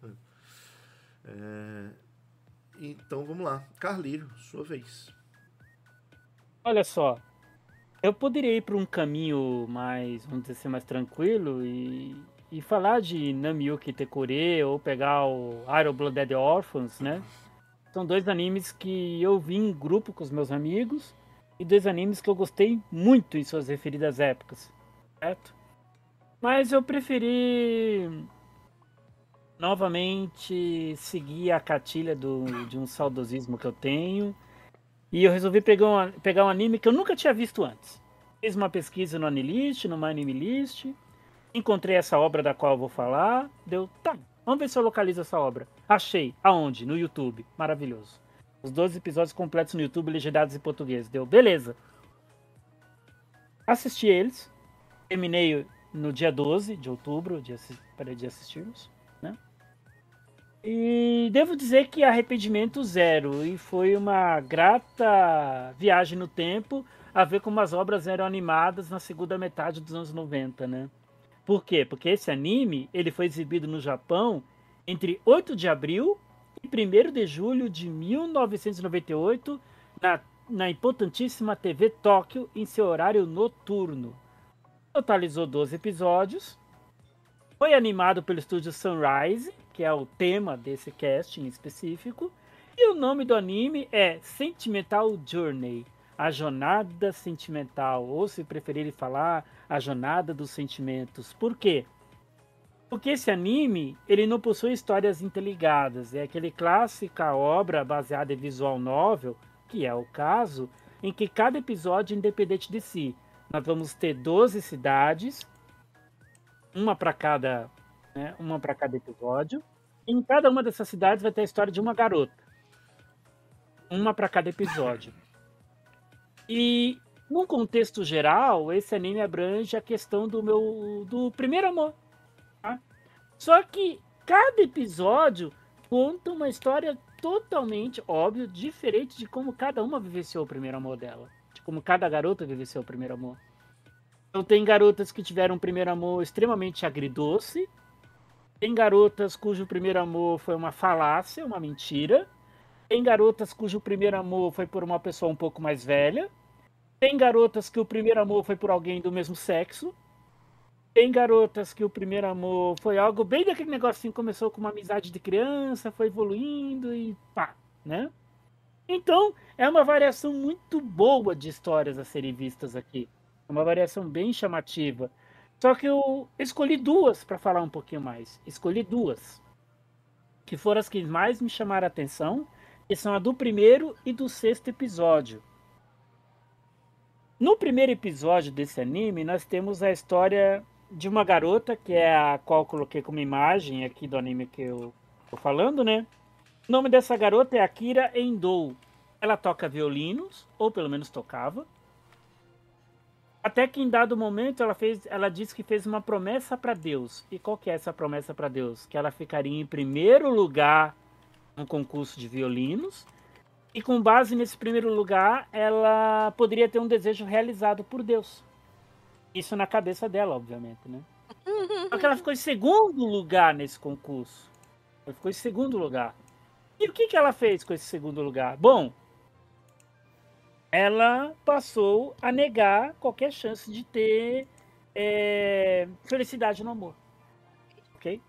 É, então vamos lá, Carlírio, sua vez. Olha só, eu poderia ir para um caminho mais, vamos dizer assim, mais tranquilo e, e falar de Namiyuki Tekure ou pegar o Iron Blooded Orphans, né? São dois animes que eu vi em grupo com os meus amigos e dois animes que eu gostei muito em suas referidas épocas, certo? Mas eu preferi novamente seguir a cartilha do, de um saudosismo que eu tenho. E eu resolvi pegar um, pegar um anime que eu nunca tinha visto antes. Fiz uma pesquisa no Anilist, no MyAnimeList. Encontrei essa obra da qual eu vou falar. Deu, tá, vamos ver se eu localizo essa obra. Achei. Aonde? No YouTube. Maravilhoso. Os doze episódios completos no YouTube, legendados em português. Deu, beleza. Assisti eles. Terminei no dia doze de outubro, de, para de assistirmos, né? E devo dizer que arrependimento zero. E foi uma grata viagem no tempo a ver como as obras eram animadas na segunda metade dos anos noventa, né? Por quê? Porque esse anime ele foi exibido no Japão entre oito de abril e primeiro de julho de mil novecentos e noventa e oito na, na importantíssima T V Tóquio em seu horário noturno. Totalizou doze episódios. Foi animado pelo estúdio Sunrise, que é o tema desse casting específico. E o nome do anime é Sentimental Journey, a jornada sentimental, ou se preferirem falar, a jornada dos sentimentos. Por quê? Porque esse anime, ele não possui histórias interligadas. É aquele clássica obra baseada em visual novel, que é o caso, em que cada episódio é independente de si. Nós vamos ter doze cidades, uma para cada, né, uma para cada episódio. E em cada uma dessas cidades vai ter a história de uma garota. Uma para cada episódio. E, num contexto geral, esse anime abrange a questão do meu do primeiro amor. Tá? Só que cada episódio conta uma história totalmente, óbvio, diferente de como cada uma vivenciou o primeiro amor dela. De como cada garota vivenciou o primeiro amor. Então tem garotas que tiveram um primeiro amor extremamente agridoce. Tem garotas cujo primeiro amor foi uma falácia, uma mentira. Tem garotas cujo primeiro amor foi por uma pessoa um pouco mais velha. Tem garotas que o primeiro amor foi por alguém do mesmo sexo. Tem garotas que o primeiro amor foi algo bem daquele negocinho, começou com uma amizade de criança, foi evoluindo e pá, né? Então, é uma variação muito boa de histórias a serem vistas aqui. É uma variação bem chamativa. Só que eu escolhi duas para falar um pouquinho mais. Escolhi duas. Que foram as que mais me chamaram a atenção, que são a do primeiro e do sexto episódio. No primeiro episódio desse anime, nós temos a história de uma garota, que é a qual eu coloquei como imagem aqui do anime que eu tô falando, né? O nome dessa garota é Akira Endou. Ela toca violinos, ou pelo menos tocava. Até que em dado momento ela, fez, ela disse que fez uma promessa para Deus. E qual que é essa promessa para Deus? Que ela ficaria em primeiro lugar no concurso de violinos. E com base nesse primeiro lugar, ela poderia ter um desejo realizado por Deus. Isso na cabeça dela, obviamente, né? Só que ela ficou em segundo lugar nesse concurso. Ela ficou em segundo lugar. E o que, que ela fez com esse segundo lugar? Bom, ela passou a negar qualquer chance de ter é, felicidade no amor. Ok?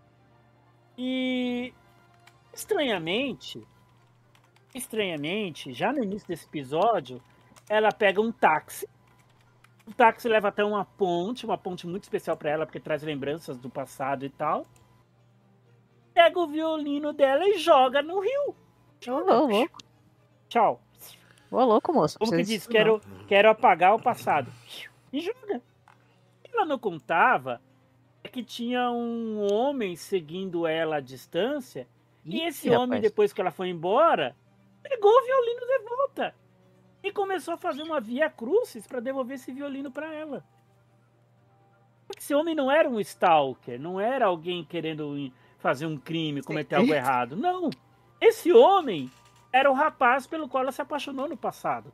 E, estranhamente... Estranhamente, já no início desse episódio, ela pega um táxi. O táxi leva até uma ponte, uma ponte muito especial para ela, porque traz lembranças do passado e tal. Pega o violino dela e joga no rio. Ô, louco. Tchau. Ô, louco, moço. Como que diz? Quero, quero apagar o passado. E joga. O que ela não contava é que tinha um homem seguindo ela à distância. E Ih, esse rapaz. homem, depois que ela foi embora, pegou o violino de volta e começou a fazer uma via crucis para devolver esse violino para ela. Esse homem não era um stalker, não era alguém querendo fazer um crime, cometer algo errado. Não. Esse homem era o rapaz pelo qual ela se apaixonou no passado.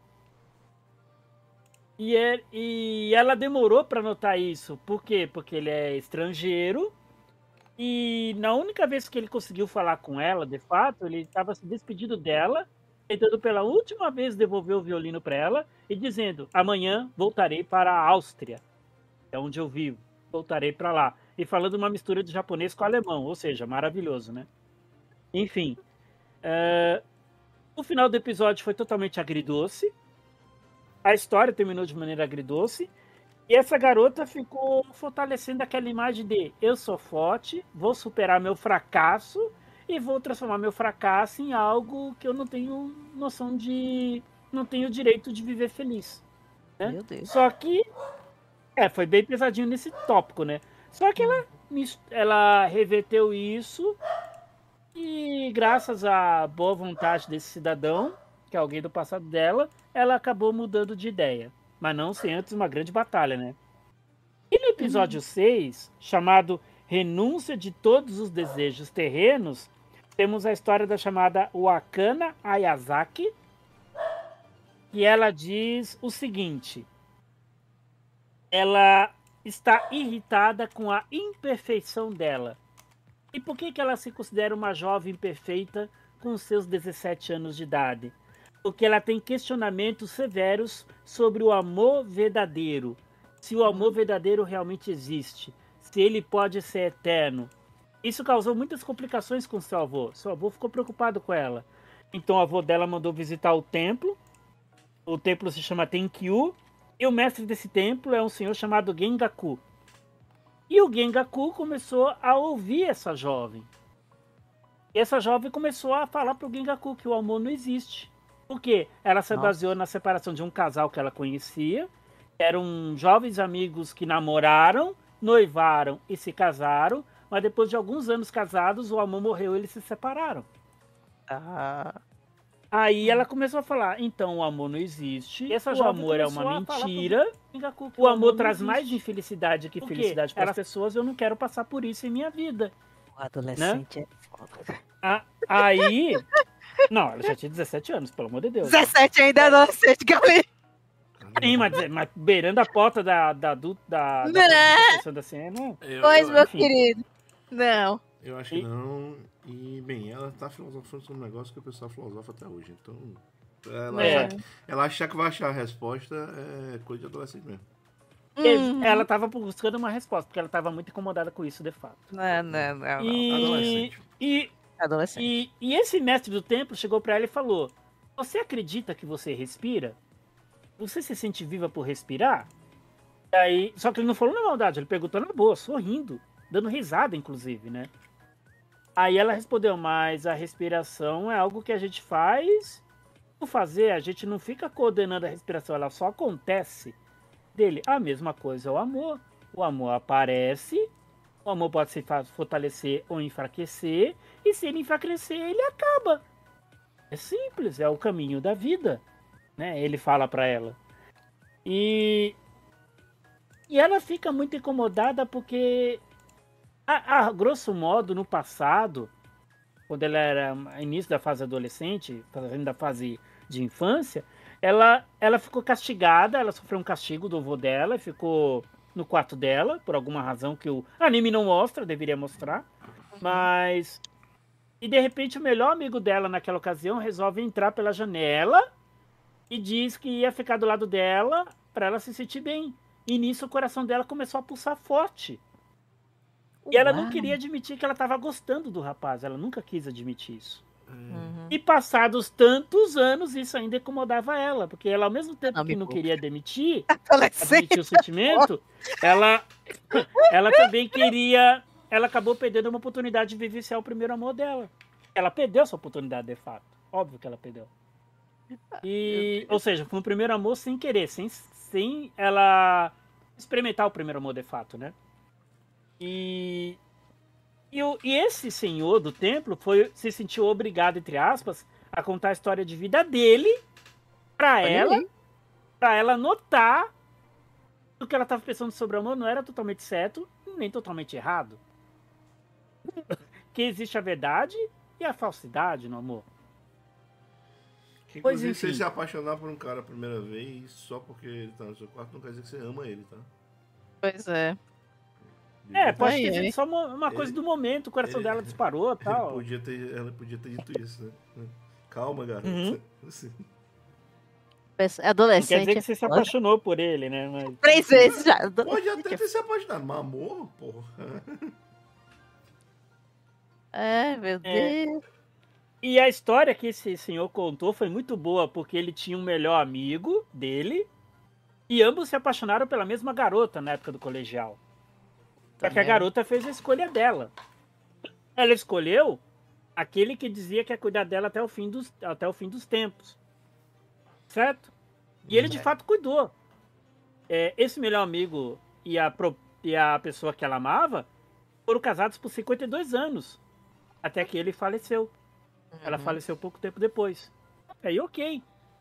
E, é, e ela demorou para notar isso. Por quê? Porque ele é estrangeiro. E na única vez que ele conseguiu falar com ela, de fato, ele estava se despedindo dela, tentando pela última vez devolver o violino para ela e dizendo: amanhã voltarei para a Áustria, é onde eu vivo, voltarei para lá. E falando uma mistura de japonês com alemão, ou seja, maravilhoso, né? Enfim, uh, o final do episódio foi totalmente agridoce. a história terminou de maneira agridoce. E essa garota ficou fortalecendo aquela imagem de eu sou forte, vou superar meu fracasso e vou transformar meu fracasso em algo que eu não tenho noção de... não tenho direito de viver feliz. Né? Meu Deus. Só que... É, foi bem pesadinho nesse tópico, né? Só que ela, ela reverteu isso e graças à boa vontade desse cidadão, que é alguém do passado dela, ela acabou mudando de ideia. Mas não sem antes uma grande batalha, né? E no episódio seis, chamado Renúncia de Todos os Desejos Terrenos, temos a história da chamada Wakana Ayazaki, que ela diz o seguinte: ela está irritada com a imperfeição dela. E por que que ela se considera uma jovem perfeita com seus dezessete anos de idade? Porque ela tem questionamentos severos sobre o amor verdadeiro. Se o amor verdadeiro realmente existe. Se ele pode ser eterno. Isso causou muitas complicações com seu avô. Seu avô ficou preocupado com ela. Então o avô dela mandou visitar o templo. O templo se chama Tenkyu. E o mestre desse templo é um senhor chamado Gengaku. E o Gengaku começou a ouvir essa jovem. E essa jovem começou a falar para o Gengaku que o amor não existe. Por quê? Ela se Nossa. baseou na separação de um casal que ela conhecia. Eram jovens amigos que namoraram, noivaram e se casaram. Mas depois de alguns anos casados, o amor morreu e eles se separaram. Ah. Aí ela começou a falar, então o amor não existe. Esse O amor é uma começou a falar mentira. pro Gengaku que O amor não traz existe. mais infelicidade que Por quê? felicidade para Ela- as pessoas. Eu não quero passar por isso em minha vida. O adolescente é foda. Ah, aí... Não, ela já tinha dezessete anos, pelo amor de Deus. dezessete ainda é adolescente, galera. Sim, mas, mas beirando a porta da, da, do- da, da, Né? da, da cena. Eu, Pois, eu, meu enfim. querido. Não. eu acho que não. E, bem, ela tá filosofando sobre um negócio que o pessoal filosofa até hoje. Então, ela, É. achar, ela achar que vai achar a resposta é coisa de adolescente mesmo. Uhum. Ela tava buscando uma resposta, porque ela tava muito incomodada com isso, de fato. Não, não, não, não. E, Adolescente. e, Adolescente. e, e esse mestre do templo chegou pra ela e falou: você acredita que você respira? Você se sente viva por respirar? Aí, só que ele não falou na maldade, ele perguntou na boa, sorrindo, dando risada, inclusive, né? Aí ela respondeu, mas a respiração é algo que a gente faz por fazer, a gente não fica coordenando a respiração, ela só acontece. Dele, a mesma coisa é o amor. O amor aparece, o amor pode se fa- fortalecer ou enfraquecer, e se ele enfraquecer, ele acaba. É simples, é o caminho da vida, né? Ele fala pra ela. E, e ela fica muito incomodada porque, a, a grosso modo, no passado, quando ela era início da fase adolescente, ainda da fase de infância, ela, ela ficou castigada, ela sofreu um castigo do avô dela e ficou no quarto dela, por alguma razão que o anime não mostra, deveria mostrar. Mas... E de repente o melhor amigo dela naquela ocasião resolve entrar pela janela e diz que ia ficar do lado dela para ela se sentir bem. E nisso o coração dela começou a pulsar forte. E ela não Uau. queria admitir que ela estava gostando do rapaz, ela nunca quis admitir isso. Uhum. E passados tantos anos, isso ainda incomodava ela, porque ela, ao mesmo tempo Não que me não poupe. queria admitir, Adolescente. admitir o sentimento, ela, ela também queria, ela acabou perdendo uma oportunidade de vivenciar o primeiro amor dela. Ela perdeu essa oportunidade, de fato. Óbvio que ela perdeu. E, ou seja, foi um primeiro amor sem querer, sem, sem ela experimentar o primeiro amor, de fato, né? E... E, o, e esse senhor do templo foi, se sentiu obrigado, entre aspas, a contar a história de vida dele pra Olha ela, aí. pra ela notar que o que ela estava pensando sobre o amor não era totalmente certo, nem totalmente errado. Que existe a verdade e a falsidade no amor. Que, Pois inclusive, você enfim. se apaixonar por um cara a primeira vez só porque ele tá no seu quarto não quer dizer que você ama ele, tá? Pois é. É, pode Aí, ter sido aí. só uma, uma coisa Ele- do momento, o coração ele- dela disparou e Ele tal. podia ter, ela podia ter dito isso, né? Calma, garota. Uhum. Assim. Pensa- Não quer Adolescente. dizer que você se é foda. apaixonou por ele, né? Mas... Três vezes já. Pode Adolescente até é ter se apaixonado, mas amor, porra. É, meu Deus. E a história que esse senhor contou foi muito boa, porque ele tinha um melhor amigo dele, E ambos se apaixonaram pela mesma garota na época do colegial. Só que a garota fez a escolha dela. Ela escolheu aquele que dizia que ia cuidar dela até o fim dos, até o fim dos tempos. Certo? E ele de fato cuidou. É, esse melhor amigo e a, pro, e a pessoa que ela amava foram casados por cinquenta e dois anos. Até que ele faleceu. Uhum. Ela faleceu pouco tempo depois. Aí ok.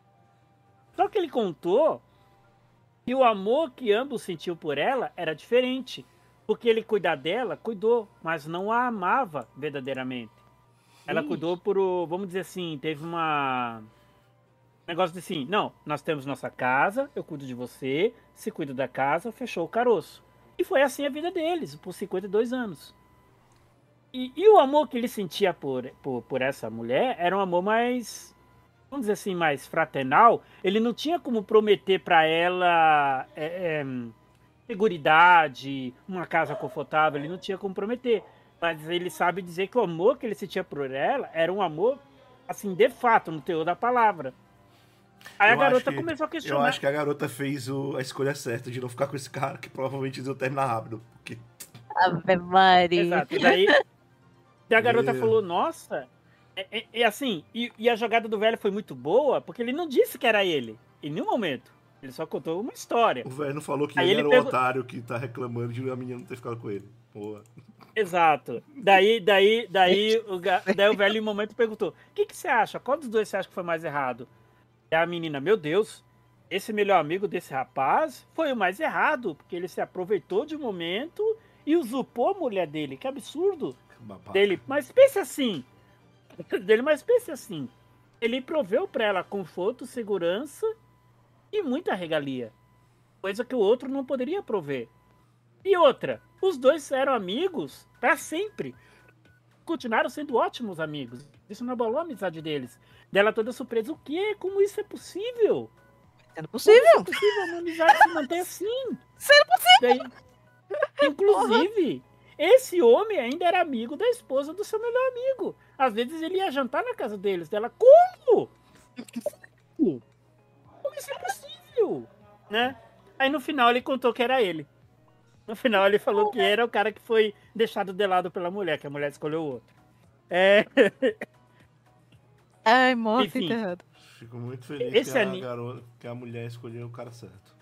Só que ele contou que o amor que ambos sentiu por ela era diferente. Porque ele cuidar dela, cuidou, mas não a amava verdadeiramente. Ela Ixi. cuidou por, vamos dizer assim, teve uma... negócio de assim, não, nós temos nossa casa, eu cuido de você, se cuida da casa, fechou o caroço. E foi assim a vida deles, por cinquenta e dois anos. E, e o amor que ele sentia por, por, por essa mulher era um amor mais, vamos dizer assim, mais fraternal. Ele não tinha como prometer para ela é, é, seguridade, uma casa confortável, ele não tinha como prometer. Mas ele sabe dizer que o amor que ele sentia por ela era um amor, assim, de fato, no teor da palavra. Aí eu a garota que, começou a questionar. Eu acho que a garota fez o, a escolha certa de não ficar com esse cara, que provavelmente iam terminar rápido. Porque... Ave Maria. Exato. E daí, daí a garota Meu. falou, nossa... É, é, é assim, e, e a jogada do velho foi muito boa, porque ele não disse que era ele, em nenhum momento. Ele só contou uma história. O velho não falou que ele, ele era pergu... o otário que tá reclamando de a menina não ter ficado com ele. Boa. Exato. Daí, daí, daí, o, daí o velho em um momento perguntou, o que, que você acha? Qual dos dois você acha que foi mais errado? E a menina, meu Deus, esse melhor amigo desse rapaz foi o mais errado, porque ele se aproveitou de um momento e usurpou a mulher dele. Que absurdo. Dele. Mas pense assim, dele, mas pense assim, ele proveu para ela conforto, segurança e muita regalia, coisa que o outro não poderia prover. E outra, os dois eram amigos para sempre. Continuaram sendo ótimos amigos. Isso não abalou a amizade deles. Dela toda surpresa. O quê? Como isso é possível? Sendo possível. Como isso é possível? Uma amizade se manter assim. Sendo possível. Daí, inclusive, esse homem ainda era amigo da esposa do seu melhor amigo. Às vezes ele ia jantar na casa deles. Dela, como? Como? Como isso é possível? Né? Aí no final ele contou que era ele. No final ele falou que era o cara que foi deixado de lado pela mulher, que a mulher escolheu o outro. É... Ai, morto enterrado. Fico muito feliz Esse que, a ani... garota, que a mulher escolheu o cara certo.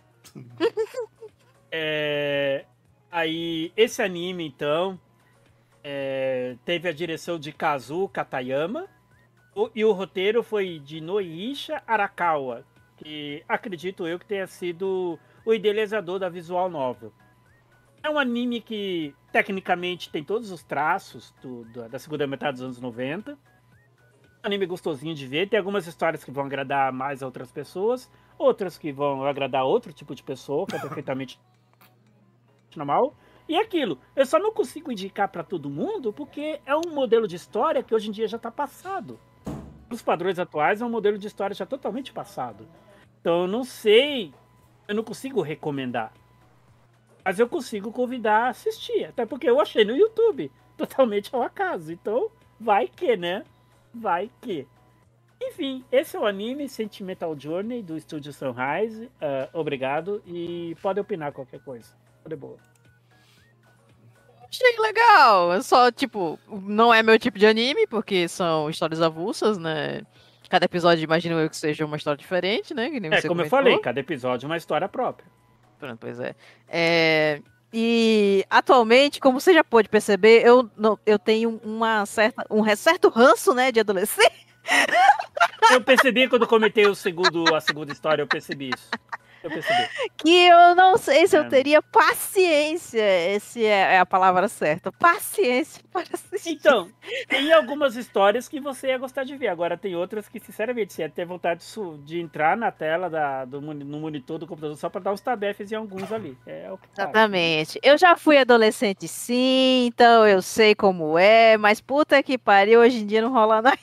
É... Aí, esse anime, então, é... teve a direção de Kazuo Katayama o... e o roteiro foi de Noiisha Arakawa, que acredito eu que tenha sido o idealizador da visual novel. É um anime que, tecnicamente, tem todos os traços do, do, da segunda metade dos anos noventa. É um anime gostosinho de ver. Tem algumas histórias que vão agradar mais a outras pessoas. Outras que vão agradar outro tipo de pessoa, que é perfeitamente normal. E é aquilo. Eu só não consigo indicar para todo mundo, porque é um modelo de história que hoje em dia já está passado. Os padrões atuais é um modelo de história já totalmente passado. Então, eu não sei... Eu não consigo recomendar. Mas eu consigo convidar a assistir. Até porque eu achei no YouTube. Totalmente ao acaso. Então, vai que, né? Vai que. Enfim, esse é o anime Sentimental Journey do Estúdio Sunrise. Uh, obrigado. E pode opinar qualquer coisa. De boa. Achei legal. Só, tipo, não é meu tipo de anime, porque são histórias avulsas, né? Cada episódio, imagino eu, que seja uma história diferente, né? Que nem é, você como comentou. eu falei, cada episódio é uma história própria. Pronto, pois é. é. E atualmente, como você já pôde perceber, eu, não, eu tenho uma certa, um certo ranço, né, de adolescente. Eu percebi quando comentei o segundo, a segunda história, eu percebi isso. Eu percebi. Que eu não sei se é. eu teria paciência, esse é a palavra certa, paciência para assistir. Então, tem algumas histórias que você ia gostar de ver, agora tem outras que, sinceramente, você ia ter vontade de, de entrar na tela, da, do, no monitor do computador só para dar uns tabefes em alguns ali. É o que Exatamente. Eu já fui adolescente sim, então eu sei como é, mas puta que pariu, hoje em dia não rola nada.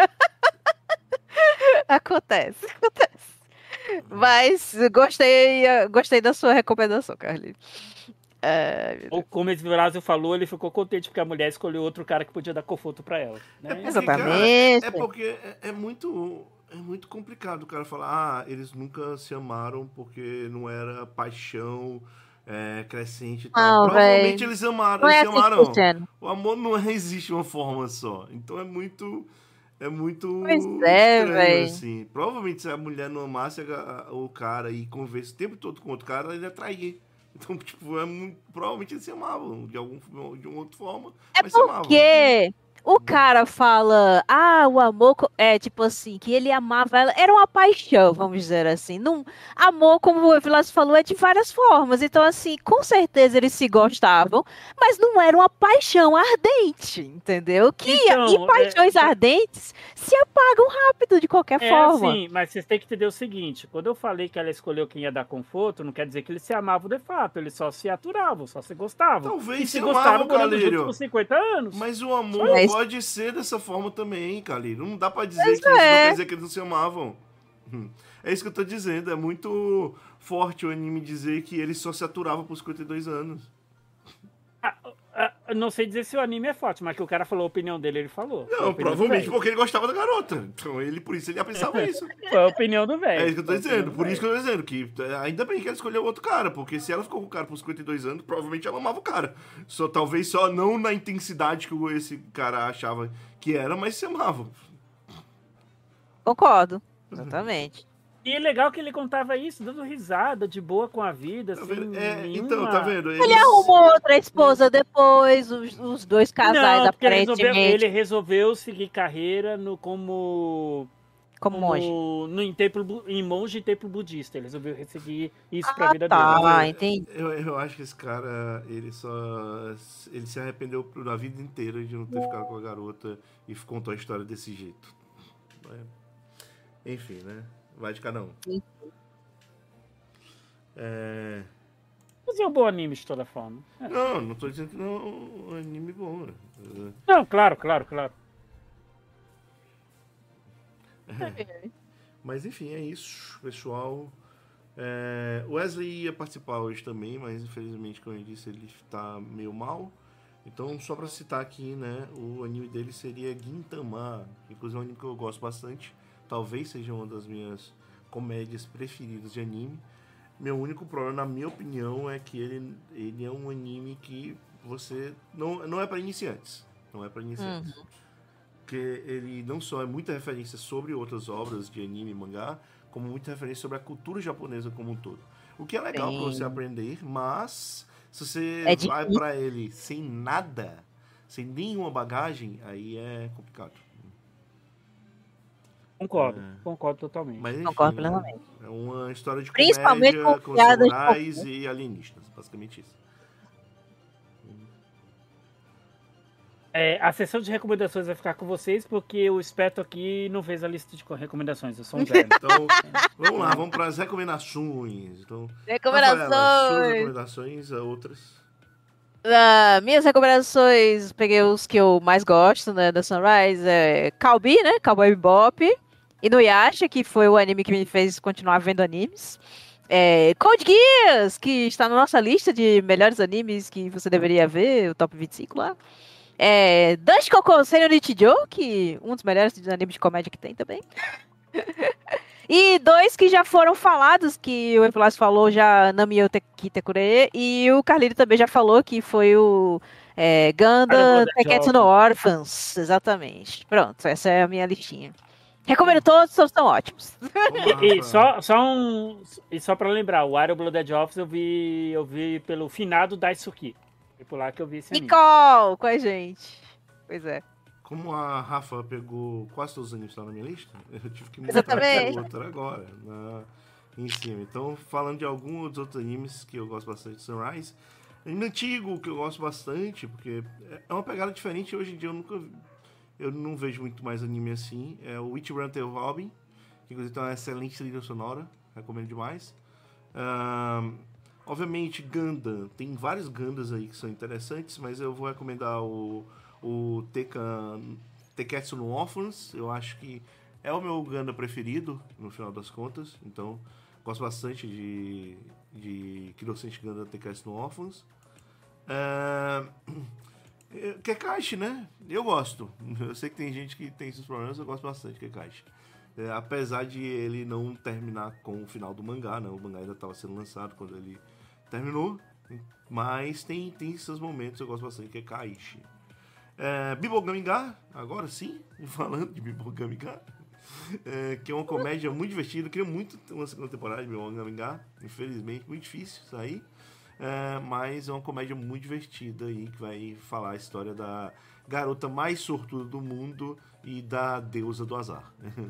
Acontece, acontece. Mas gostei, gostei da sua recomendação, Carlinhos. É, Ou como esse Brasil falou, ele ficou contente porque a mulher escolheu outro cara que podia dar conforto pra ela. Né? É porque, Exatamente. Cara, é porque é, é muito... é muito complicado o cara falar, ah, eles nunca se amaram porque não era paixão é, crescente e tal. Não, Provavelmente véi. eles amaram, Não eles é se assim que amaram. funciona. O amor não existe uma forma só. Então é muito, é muito Pois é, estranho, véi. assim. Provavelmente se a mulher não amasse a- a- o cara e conversa o tempo todo com outro cara, ele ia trair. Então, tipo, é muito, provavelmente eles se amavam de, algum, de uma outra forma, É mas se amavam. porque o cara fala, ah, o amor co- é tipo assim, que ele amava ela, era uma paixão, vamos dizer assim. Não, amor, como o Vilas falou, é de várias formas. Então, assim, com certeza eles se gostavam, mas não era uma paixão ardente, entendeu? Que, e Então, é, paixões pra- ardentes se apagam rápido de qualquer é forma. assim, mas vocês têm que entender o seguinte: quando eu falei que ela escolheu quem ia dar conforto, não quer dizer que eles se amavam de fato, eles só se aturavam, só se gostavam. Talvez E se se amavam, gostavam morando juntos Calírio. por cinquenta anos. Mas o amor Mas- pode ser dessa forma também, Calírio. Não dá pra dizer Mas que isso não é. quer dizer que eles não se amavam. Hum. É isso que eu tô dizendo. É muito forte o anime dizer que ele só se aturava por cinquenta e dois anos. Ah, ah, eu não sei dizer se o anime é forte, mas que o cara falou a opinião dele, ele falou. Foi a Não, opinião do provavelmente velho. porque ele gostava da garota. Então ele, por isso, ele já pensava isso. Foi a opinião do velho. É isso que eu tô Foi a opinião dizendo. do Por isso que velho. eu tô dizendo que é, ainda bem que ela escolheu outro cara, porque se ela ficou com o cara por cinquenta e dois anos, provavelmente ela amava o cara. Só, talvez só não na intensidade que o- esse cara achava que era, mas se amava. Concordo, exatamente. E é legal que ele contava isso, dando risada, de boa com a vida, Tá sem vendo? É, nenhuma... então, tá vendo? Ele arrumou outra esposa depois, os, os dois casais, Não, porque ele resolveu, aparentemente, ele resolveu seguir carreira no, como, como monge. como no, em, templo, bu- em monge em templo budista. Ele resolveu seguir isso pra Ah, vida tá. dele. Ah, entendi. Eu, eu acho que esse cara, ele só. Ele se arrependeu da vida inteira de não ter ficado com a garota e contou a história desse jeito. É. Enfim, né? Vai de cada um. Sim. É... Mas é um bom anime de toda forma. É. Não, não tô dizendo que não é um anime bom. Né? Não, claro, claro, claro. Mas enfim, é isso, pessoal. É, o Wesley ia participar hoje também, mas infelizmente, como eu disse, ele tá meio mal. Então, só pra citar aqui, né, o anime dele seria Gintama, que inclusive é um anime que eu gosto bastante. Talvez seja uma das minhas comédias preferidas de anime. Meu único problema, na minha opinião, é que ele, ele é um anime que você não, não é para iniciantes. Não é para iniciantes. Uhum. Porque ele não só é muita referência sobre outras obras de anime e mangá, como muita referência sobre a cultura japonesa como um todo. O que é legal para você Sim. aprender, mas se você É vai difícil. para ele sem nada, sem nenhuma bagagem, aí é complicado. Concordo, É. concordo totalmente. Mas enfim, Concordo né? plenamente. É uma história de Principalmente comédia com com piadas de samurais e alienistas, basicamente isso. É, a sessão de recomendações vai ficar com vocês, porque o Espeto aqui não fez a lista de co- recomendações, eu sou um velho. Então, vamos lá, vamos para as recomendações. Então, Rafaela, suas Recomendações. recomendações, a outras. Ah, minhas recomendações, peguei os que eu mais gosto, né, da Sunrise, é Cowboy, né, Cowboy Bebop, Inuyasha, que foi o anime que me fez continuar vendo animes, é, Code Geass, que está na nossa lista de melhores animes que você deveria ver, o top vinte e cinco lá, é, Danshikoku Senyo Nichijou, que um dos melhores animes de comédia que tem também. E dois que já foram falados, que o Epilas falou já, Nami yo Kitekure, e o Carlito também já falou, que foi o é, Gundam Blooded Teketsu no Orphans, exatamente. Pronto, essa é a minha listinha. Recomendo todos, todos são ótimos. Vamos lá, E, e Rafaela. só, só um. E só pra lembrar, o Iron Blooded Office eu vi, eu vi pelo finado Daisuke. Foi por lá que eu vi esse anime. Nicole, com a gente. Pois é. Como a Rafa pegou quase todos os animes que estão na minha lista, eu tive que montar Exatamente. aqui outra agora, na, em cima. Então, falando de alguns dos outros animes que eu gosto bastante, Sunrise, anime antigo que eu gosto bastante, porque é uma pegada diferente. Hoje em dia eu nunca, eu não vejo muito mais anime assim. É o Witch Run Tail Robin, que inclusive tem uma excelente trilha sonora, recomendo demais. Ahn, obviamente, Gundam, tem vários Gundams aí que são interessantes, mas eu vou recomendar o o Tekken, Teketsu no Orphans. Eu acho que é o meu Gundam preferido, no final das contas. Então, gosto bastante de, de Kirosenshin Gundam Teketsu no Orphans. Uh, Kekashi, né? Eu gosto. Eu sei que tem gente que tem esses problemas, eu gosto bastante de Kekashi. É, apesar de ele não terminar com o final do mangá, né? O mangá ainda estava sendo lançado quando ele terminou. Mas tem, tem seus momentos, eu gosto bastante, que é Kaishi. É, Bibogamiga, agora sim, falando de Bibogamiga, é, que é uma comédia muito divertida. Eu queria muito ter uma segunda temporada de Bibogamiga, infelizmente, muito difícil sair. É, mas é uma comédia muito divertida aí, que vai falar a história da garota mais sortuda do mundo e da deusa do azar.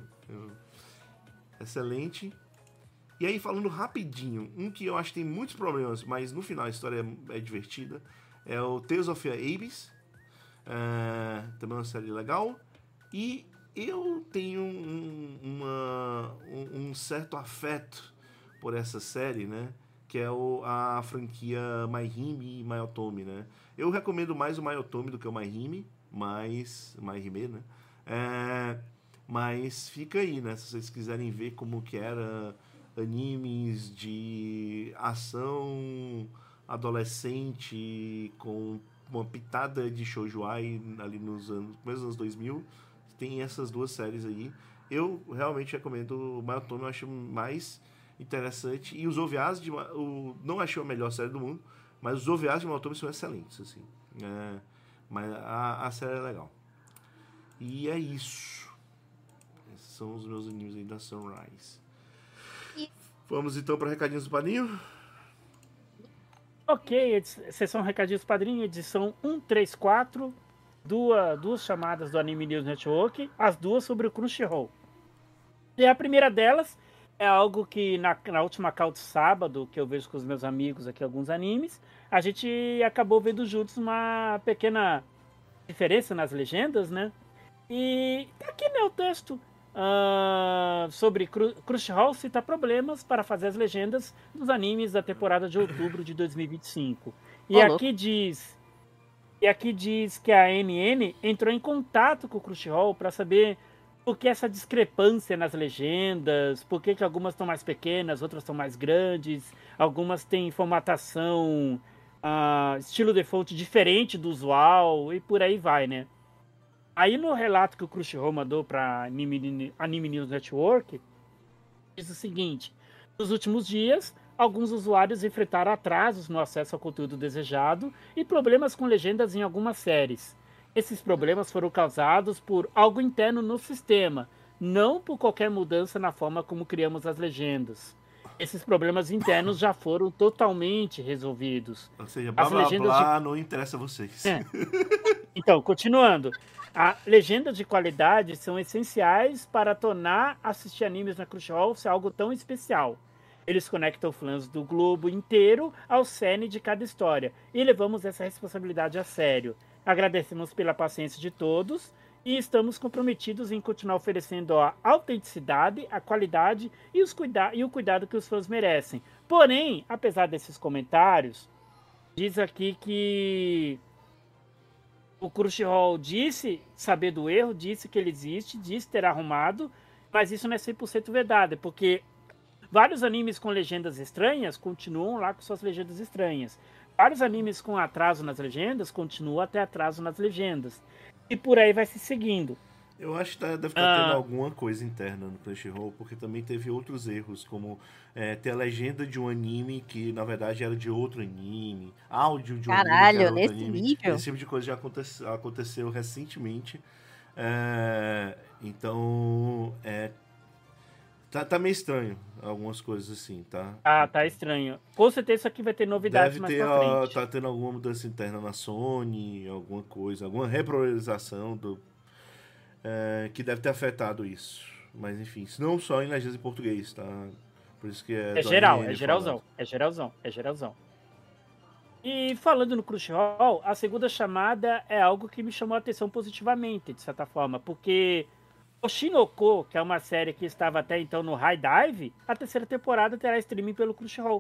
Excelente. E aí, falando rapidinho, um que eu acho que tem muitos problemas, mas no final a história é, é divertida, é o Tales of Abyss. É, também é uma série legal. E eu tenho um, uma, um, um certo afeto por essa série, né? Que é o, a franquia My Hime e My Otome, né? Eu recomendo mais o My Otome do que o My Hime, mas... My Hime, né? É, mas fica aí, né? Se vocês quiserem ver como que era animes de ação adolescente com uma pitada de shoujoai ali nos anos, nos anos dois mil, tem essas duas séries aí. Eu realmente recomendo o My Otome, eu acho mais interessante. E os O V As de... O, não achei a melhor série do mundo, mas os O V As de My Otome são excelentes, assim. É, mas a, a série é legal. E é isso. Esses são os meus animes aí da Sunrise. E... Vamos então para recadinhos do Padrinho? Ok, sessão Recadinhos do Padrinho, edição cento e trinta e quatro. Duas, duas chamadas do Anime News Network, as duas sobre o Crunchyroll. E a primeira delas é algo que na, na última call de sábado, que eu vejo com os meus amigos aqui, alguns animes, a gente acabou vendo juntos uma pequena diferença nas legendas, né? E tá aqui, né, o texto uh, sobre Cru, Crunchyroll cita problemas para fazer as legendas dos animes da temporada de outubro de dois mil e vinte e cinco. E oh, aqui diz, e aqui diz que a N N entrou em contato com o Crunchyroll para saber por que essa discrepância nas legendas, por que, que algumas estão mais pequenas, outras estão mais grandes, algumas têm formatação, uh, estilo default diferente do usual, e por aí vai, né? Aí no relato que o Crunchyroll mandou para Anime, Anime News Network, diz o seguinte: nos últimos dias, alguns usuários enfrentaram atrasos no acesso ao conteúdo desejado e problemas com legendas em algumas séries. Esses problemas foram causados por algo interno no sistema, não por qualquer mudança na forma como criamos as legendas. Esses problemas internos já foram totalmente resolvidos. Ou seja, blá, as blá, legendas blá, de... não interessa a vocês. É. Então, continuando. As legendas de qualidade são essenciais para tornar assistir animes na Crunchyroll ser algo tão especial. Eles conectam fãs do globo inteiro ao cerne de cada história e levamos essa responsabilidade a sério. Agradecemos pela paciência de todos e estamos comprometidos em continuar oferecendo a autenticidade, a qualidade e, os cuida- e o cuidado que os fãs merecem. Porém, apesar desses comentários, diz aqui que o Crunchyroll disse saber do erro, disse que ele existe, disse ter arrumado, mas isso não é cem por cento verdade, porque vários animes com legendas estranhas continuam lá com suas legendas estranhas. Vários animes com atraso nas legendas continuam até atraso nas legendas. E por aí vai se seguindo. Eu acho que tá, deve estar tá tendo ah. alguma coisa interna no Crunchyroll, porque também teve outros erros, como é, ter a legenda de um anime que na verdade era de outro anime, áudio de um Caralho, anime que era outro anime. Nível? Esse tipo de coisa já aconteceu, aconteceu recentemente. É, então, é, tá, tá meio estranho algumas coisas assim, tá? Ah, tá estranho. Com certeza isso aqui vai ter novidades Deve mais ter, pra frente. ó, tá tendo alguma mudança interna na Sony, alguma coisa, alguma repriorização do... É, que deve ter afetado isso. Mas enfim, não só em legendas em português, tá? Por isso que é... É geral, é geralzão, é geralzão, é geralzão. E falando no Crunchyroll, a segunda chamada é algo que me chamou a atenção positivamente, de certa forma, porque o Shinoko, que é uma série que estava até então no High Dive, a terceira temporada terá streaming pelo Crunchyroll.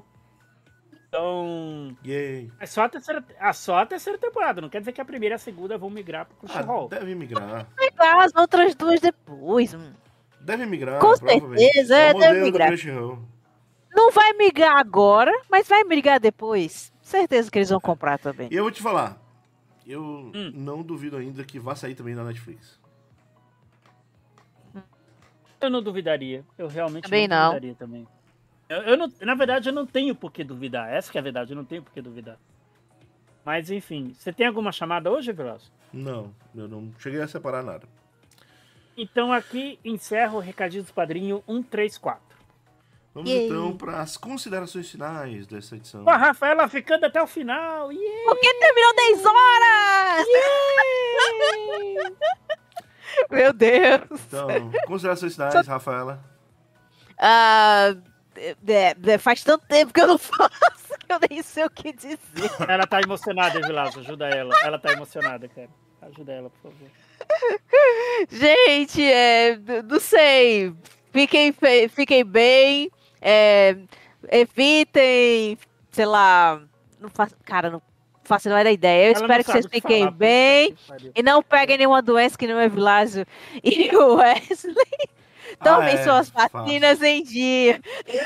Então, Yay. é só a, terceira, é só a terceira temporada, não quer dizer que a primeira e a segunda vão migrar pro Crunchyroll. Ah, deve migrar. Pegar as outras duas depois. Hum. Deve migrar, com certeza, é, deve migrar. Não vai migrar agora, mas vai migrar depois. Certeza que eles vão comprar também. E eu vou te falar, eu hum. não duvido ainda que vá sair também na Netflix. Eu não duvidaria. Eu realmente Também não não. duvidaria também. Eu, eu não, na verdade, eu não tenho por que duvidar. Essa que é a verdade, eu não tenho por que duvidar. Mas, enfim. Você tem alguma chamada hoje, Veloso? Não, eu não cheguei a separar nada. Então aqui encerro o Recadinho do Padrinho cento e trinta e quatro. Vamos Yay. então para as considerações finais dessa edição. Com a Rafaela ficando até o final. Yeah! Porque terminou dez horas! Yeah! Meu Deus! Então, considerações finais, Rafaela. Ah, é, é, faz tanto tempo que eu não faço que eu nem sei o que dizer. Ela tá emocionada, Vilaço. Ajuda ela. Ela tá emocionada, cara. Ajuda ela, por favor. Gente, é, não sei. Fiquem, fe- fiquem bem. é, evitem, sei lá. Não faço, cara, não faço a menor ideia. Eu Ela espero não que vocês sabe o que fiquem falar, puta bem. que pariu. E não peguem nenhuma doença que não é Vilásio e o Wesley. Tomem Ah, é, suas fácil. vacinas em dia.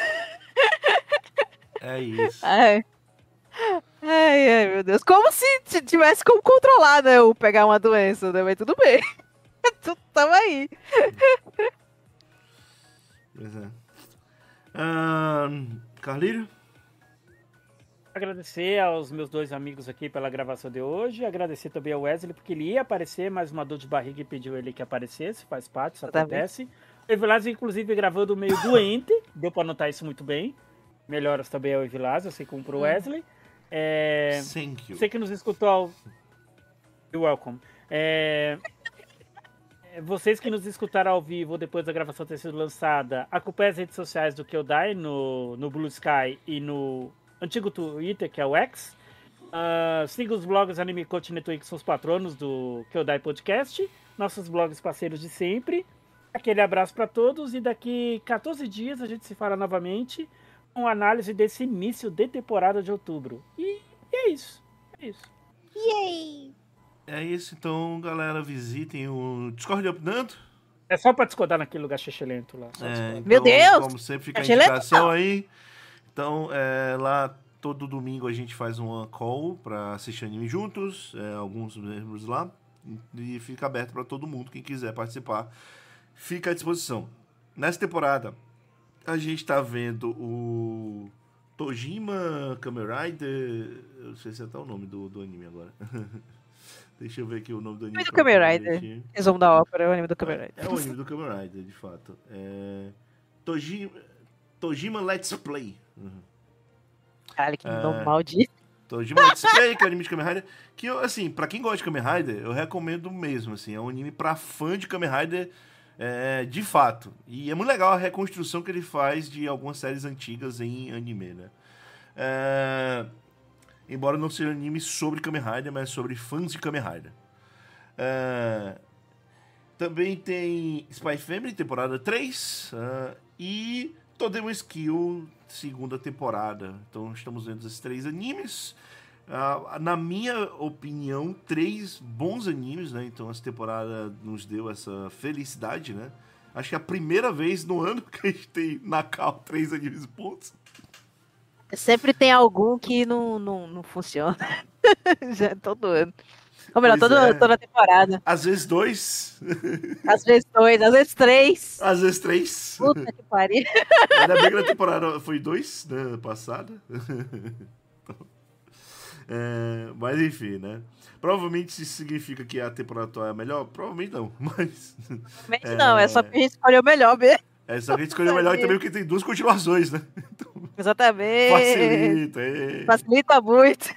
É isso. Ai. Ai, ai, meu Deus. Como se t- tivesse como controlar, né? Ou pegar uma doença, né? Mas tudo bem. Tu- Tamo aí. Pois é. Ahn, Carlírio? Agradecer aos meus dois amigos aqui pela gravação de hoje. Agradecer também ao Wesley, porque ele ia aparecer, mas uma dor de barriga pediu ele que aparecesse. Faz parte, isso Tá bem. acontece. O Evilásio, inclusive, gravando meio doente. Deu pra notar isso muito bem. Melhoras também ao Evilásio, assim como pro Wesley. É... Thank you. Você que nos escutou ao... You're welcome. É... Vocês que nos escutaram ao vivo depois da gravação ter sido lançada, acompanhem as redes sociais do Kyodai no, no Blue Sky e no antigo Twitter, que é o X. Uh, siga os blogs Anime Coach Network, que são os patronos do Kyodai Podcast. Nossos blogs parceiros de sempre. Aquele abraço para todos e daqui quatorze dias a gente se fala novamente com análise desse início de temporada de outubro. E, e é isso. É isso. Yay! É isso, então, galera, visitem o Discord Updando. É só para discordar naquele lugar xixelento lá. Só É, discordar. então, Meu Deus! Como sempre, fica a Achei legal. indicação aí. Então, é, lá todo domingo a gente faz uma call pra assistir anime juntos, é, alguns membros lá. E fica aberto pra todo mundo, quem quiser participar. Fica à disposição. Nessa temporada, a gente tá vendo o Tojima Kamen Rider. Eu não sei se é até o nome do, do anime agora. Deixa eu ver aqui o nome do anime. Anime do pra Kamen ficar Rider. direitinho. Resumo da ópera, é o anime do Kamen Rider. É o anime do Kamen Rider, de fato. É... Tojima... Tojima Let's Play. Uhum. Caralho, que É. nome maldito. Tojima Let's Play, que é o anime de Kamen Rider. Que, eu, assim, pra quem gosta de Kamen Rider, eu recomendo mesmo, assim. É um anime pra fã de Kamen Rider, é, de fato. E é muito legal a reconstrução que ele faz de algumas séries antigas em anime, né? É... Embora não seja um anime sobre Kamen Rider, mas sobre fãs de Kamen Rider. É... Também tem Spy Family, temporada três. Uh, e Todemo Skill, segunda temporada. Então estamos vendo esses três animes. Uh, na minha opinião, três bons animes, né? Então essa temporada nos deu essa felicidade, né? Acho que é a primeira vez no ano que a gente tem na Cal três animes bons. Sempre tem algum que não, não, não funciona. Já todo ano. Ou melhor, Pois todo, é. toda temporada. Às vezes dois, Às vezes dois, às vezes três. às vezes três. Puta que pariu. Ainda bem que na temporada foi dois, né, passada. É, mas enfim, né? Provavelmente isso significa que a temporada atual é melhor? Provavelmente não, mas... Realmente não, é só porque a gente escolheu o melhor mesmo. É só que a gente escolheu melhor e também porque tem duas continuações, né? Então, Exatamente. facilita. É. Facilita muito.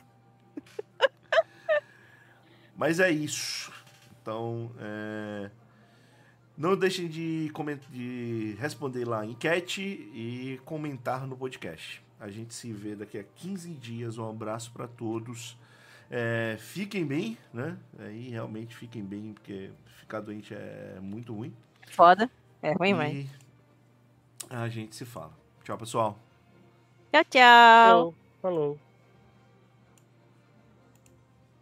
Mas é isso. Então, é... não deixem de, coment... de responder lá a enquete e comentar no podcast. A gente se vê daqui a quinze dias. Um abraço para todos. É... Fiquem bem, né? Aí realmente fiquem bem, porque ficar doente é muito ruim. Foda. É ruim, E mas. a gente se fala. Tchau, pessoal. Tchau, tchau. Falou. Falou.